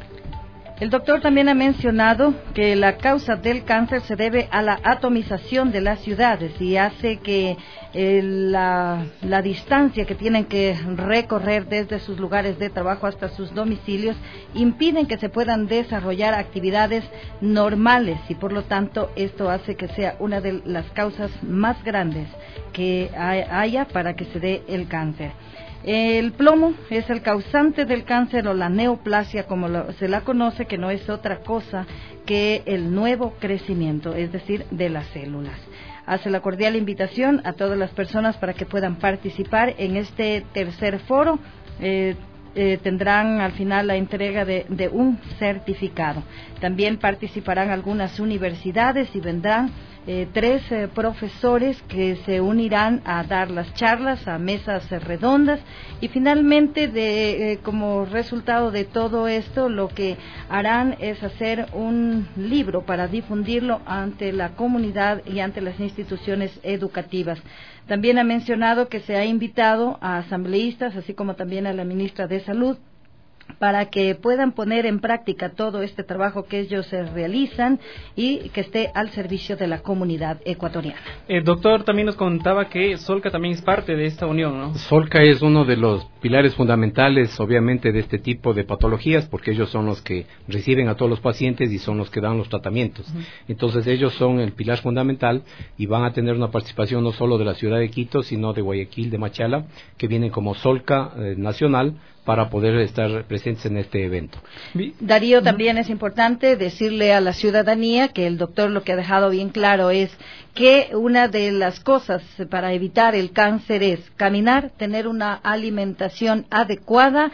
El doctor también ha mencionado que la causa del cáncer se debe a la atomización de las ciudades y hace que eh, la, la distancia que tienen que recorrer desde sus lugares de trabajo hasta sus domicilios impiden que se puedan desarrollar actividades normales y por lo tanto esto hace que sea una de las causas más grandes que haya para que se dé el cáncer. El plomo es el causante del cáncer o la neoplasia, como lo, se la conoce, que no es otra cosa que el nuevo crecimiento, es decir, de las células. Hace la cordial invitación a todas las personas para que puedan participar en este tercer foro. Eh, eh, tendrán al final la entrega de, de un certificado. También participarán algunas universidades y vendrán Eh, tres eh, profesores que se unirán a dar las charlas a mesas eh, redondas y finalmente de, eh, como resultado de todo esto lo que harán es hacer un libro para difundirlo ante la comunidad y ante las instituciones educativas. También ha mencionado que se ha invitado a asambleístas así como también a la ministra de Salud para que puedan poner en práctica todo este trabajo que ellos eh, realizan y que esté al servicio de la comunidad ecuatoriana. El doctor también nos contaba que Solca también es parte de esta unión, ¿no? Solca es uno de los pilares fundamentales, obviamente, de este tipo de patologías, porque ellos son los que reciben a todos los pacientes y son los que dan los tratamientos. Uh-huh. Entonces, ellos son el pilar fundamental y van a tener una participación no solo de la ciudad de Quito, sino de Guayaquil, de Machala, que vienen como Solca eh, nacional, para poder estar presentes en este evento. Darío, también es importante decirle a la ciudadanía que el doctor lo que ha dejado bien claro es que una de las cosas para evitar el cáncer es caminar, tener una alimentación adecuada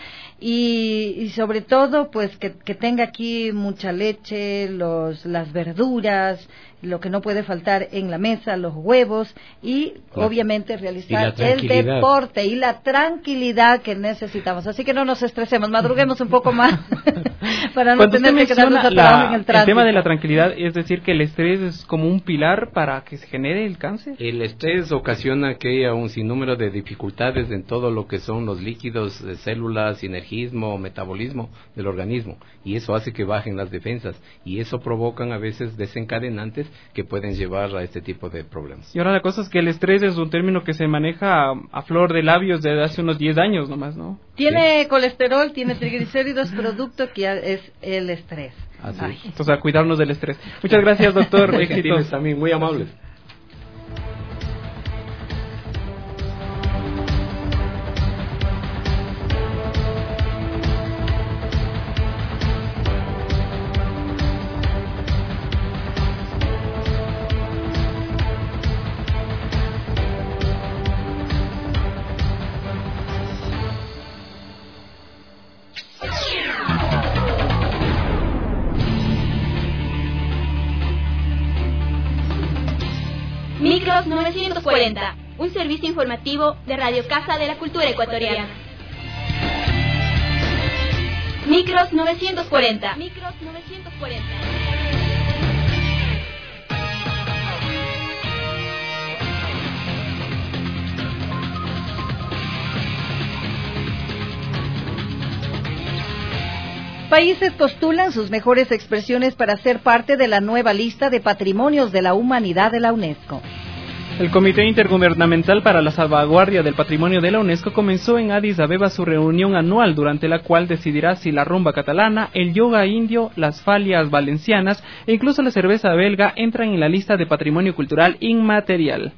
y, y sobre todo pues que, que tenga aquí mucha leche, los, las verduras, lo que no puede faltar en la mesa, los huevos y claro, obviamente realizar el deporte y la tranquilidad que necesitamos. Así que no nos estresemos, madruguemos un poco más para no tener que quedarnos atrapados en el tránsito. El tema de la tranquilidad, es decir, que el estrés es como un pilar para que se genere el cáncer. El estrés ocasiona que haya un sinnúmero de dificultades en todo lo que son los líquidos, células, sinergismo, metabolismo del organismo y eso hace que bajen las defensas y eso provocan a veces desencadenantes que pueden llevar a este tipo de problemas. Y ahora la cosa es que el estrés es un término que se maneja a, a flor de labios desde hace unos diez años nomás, ¿no? Tiene sí. colesterol, tiene triglicéridos, producto que es el estrés. Así es. Entonces, a cuidarnos del estrés. Muchas gracias, doctor. Éxitos también, muy amables. Micros novecientos cuarenta, un servicio informativo de Radio Casa de la Cultura Ecuatoriana. Micros novecientos cuarenta. Micros novecientos cuarenta. Países postulan sus mejores expresiones para ser parte de la nueva lista de patrimonios de la humanidad de la UNESCO. El Comité Intergubernamental para la Salvaguardia del Patrimonio de la UNESCO comenzó en Addis Abeba su reunión anual, durante la cual decidirá si la rumba catalana, el yoga indio, las falias valencianas e incluso la cerveza belga entran en la lista de patrimonio cultural inmaterial.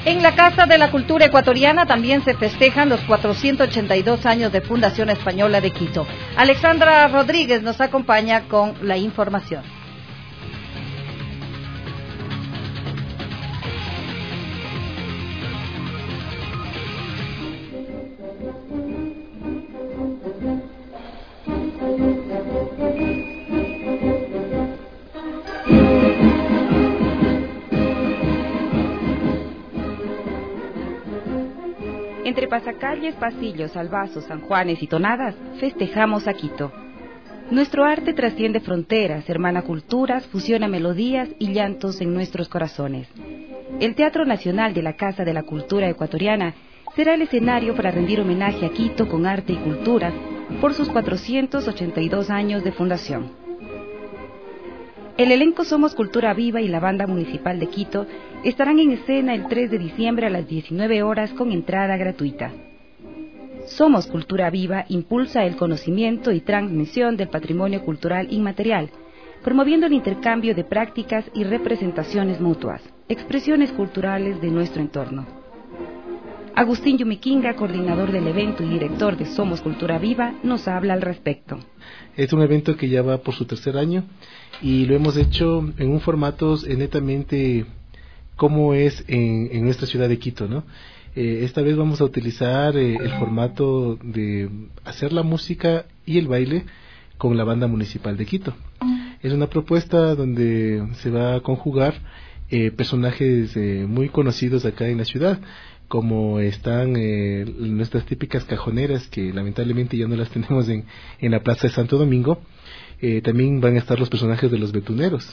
En la Casa de la Cultura Ecuatoriana también se festejan los cuatrocientos ochenta y dos años de Fundación Española de Quito. Alexandra Rodríguez nos acompaña con la información. Entre pasacalles, pasillos, albazos, sanjuanes y tonadas, festejamos a Quito. Nuestro arte trasciende fronteras, hermana culturas, fusiona melodías y llantos en nuestros corazones. El Teatro Nacional de la Casa de la Cultura Ecuatoriana será el escenario para rendir homenaje a Quito con arte y cultura por sus cuatrocientos ochenta y dos años de fundación. El elenco Somos Cultura Viva y la Banda Municipal de Quito estarán en escena el tres de diciembre a las diecinueve horas con entrada gratuita. Somos Cultura Viva impulsa el conocimiento y transmisión del patrimonio cultural inmaterial, promoviendo el intercambio de prácticas y representaciones mutuas, expresiones culturales de nuestro entorno. Agustín Yumiquinga, coordinador del evento y director de Somos Cultura Viva, nos habla al respecto. Es un evento que ya va por su tercer año y lo hemos hecho en un formato netamente como es en, en nuestra ciudad de Quito, ¿no? Eh, esta vez vamos a utilizar eh, el formato de hacer la música y el baile con la Banda Municipal de Quito. Es una propuesta donde se va a conjugar eh, personajes eh, muy conocidos acá en la ciudad, como están eh, nuestras típicas cajoneras, que lamentablemente ya no las tenemos en, en la Plaza de Santo Domingo. Eh, también van a estar los personajes de los betuneros.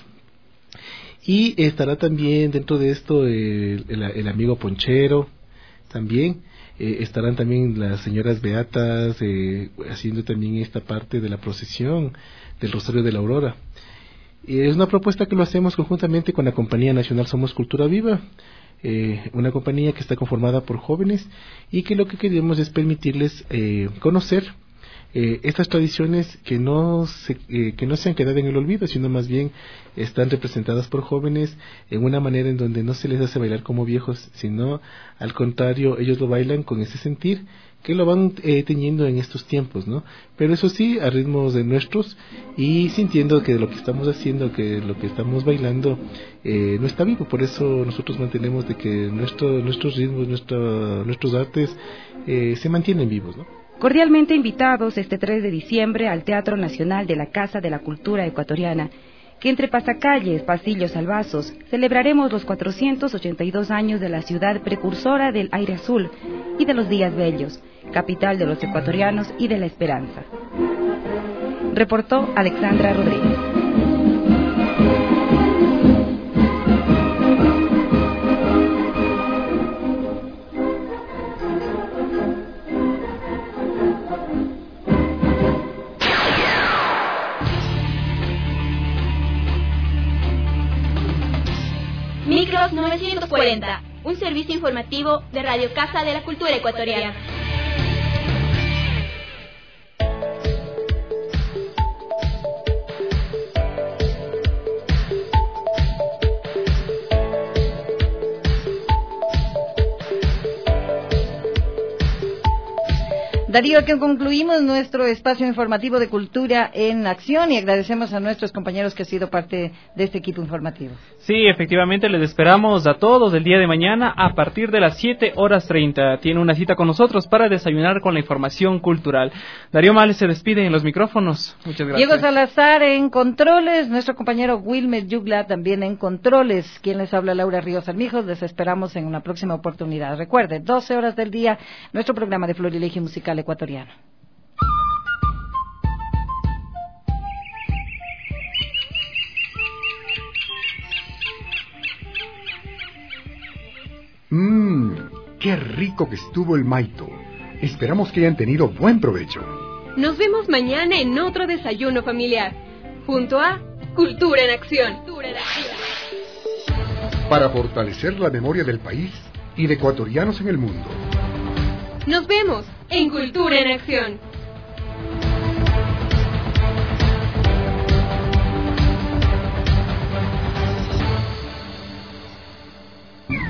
Y estará también dentro de esto eh, el, el amigo Ponchero, también. Eh, estarán también las señoras beatas eh, haciendo también esta parte de la procesión del Rosario de la Aurora. Eh, es una propuesta que lo hacemos conjuntamente con la Compañía Nacional Somos Cultura Viva, eh, una compañía que está conformada por jóvenes y que lo que queremos es permitirles eh, conocer Eh, estas tradiciones que no se eh, que no se han quedado en el olvido, sino más bien están representadas por jóvenes en una manera en donde no se les hace bailar como viejos, sino al contrario, ellos lo bailan con ese sentir que lo van eh, teniendo en estos tiempos, ¿no? Pero eso sí, a ritmos de nuestros y sintiendo que lo que estamos haciendo, que lo que estamos bailando eh, no está vivo. Por eso nosotros mantenemos de que nuestro, nuestros ritmos, nuestro, nuestros artes eh, se mantienen vivos, ¿no? Cordialmente invitados este tres de diciembre al Teatro Nacional de la Casa de la Cultura Ecuatoriana, que entre pasacalles, pasillos, albazos, celebraremos los cuatrocientos ochenta y dos años de la ciudad precursora del aire azul y de los días bellos, capital de los ecuatorianos y de la esperanza. Reportó Alexandra Rodríguez. Micros novecientos cuarenta, un servicio informativo de Radio Casa de la Cultura Ecuatoriana. Darío, aquí concluimos nuestro espacio informativo de Cultura en Acción y agradecemos a nuestros compañeros que han sido parte de este equipo informativo. Sí, efectivamente, les esperamos a todos el día de mañana a partir de las siete horas treinta. Tiene una cita con nosotros para desayunar con la información cultural. Darío Males se despide en los micrófonos. Muchas gracias. Diego Salazar en controles, nuestro compañero Wilmer Yugla también en controles. Quien les habla, Laura Ríos Armijos. Les esperamos en una próxima oportunidad. Recuerde, doce horas del día, nuestro programa de Florilegio Musical Ecuatoriano. Mmm, qué rico que estuvo el maito. Esperamos que hayan tenido buen provecho. Nos vemos mañana en otro desayuno familiar, junto a Cultura en Acción. Para fortalecer la memoria del país y de ecuatorianos en el mundo. Nos vemos en Cultura en Acción.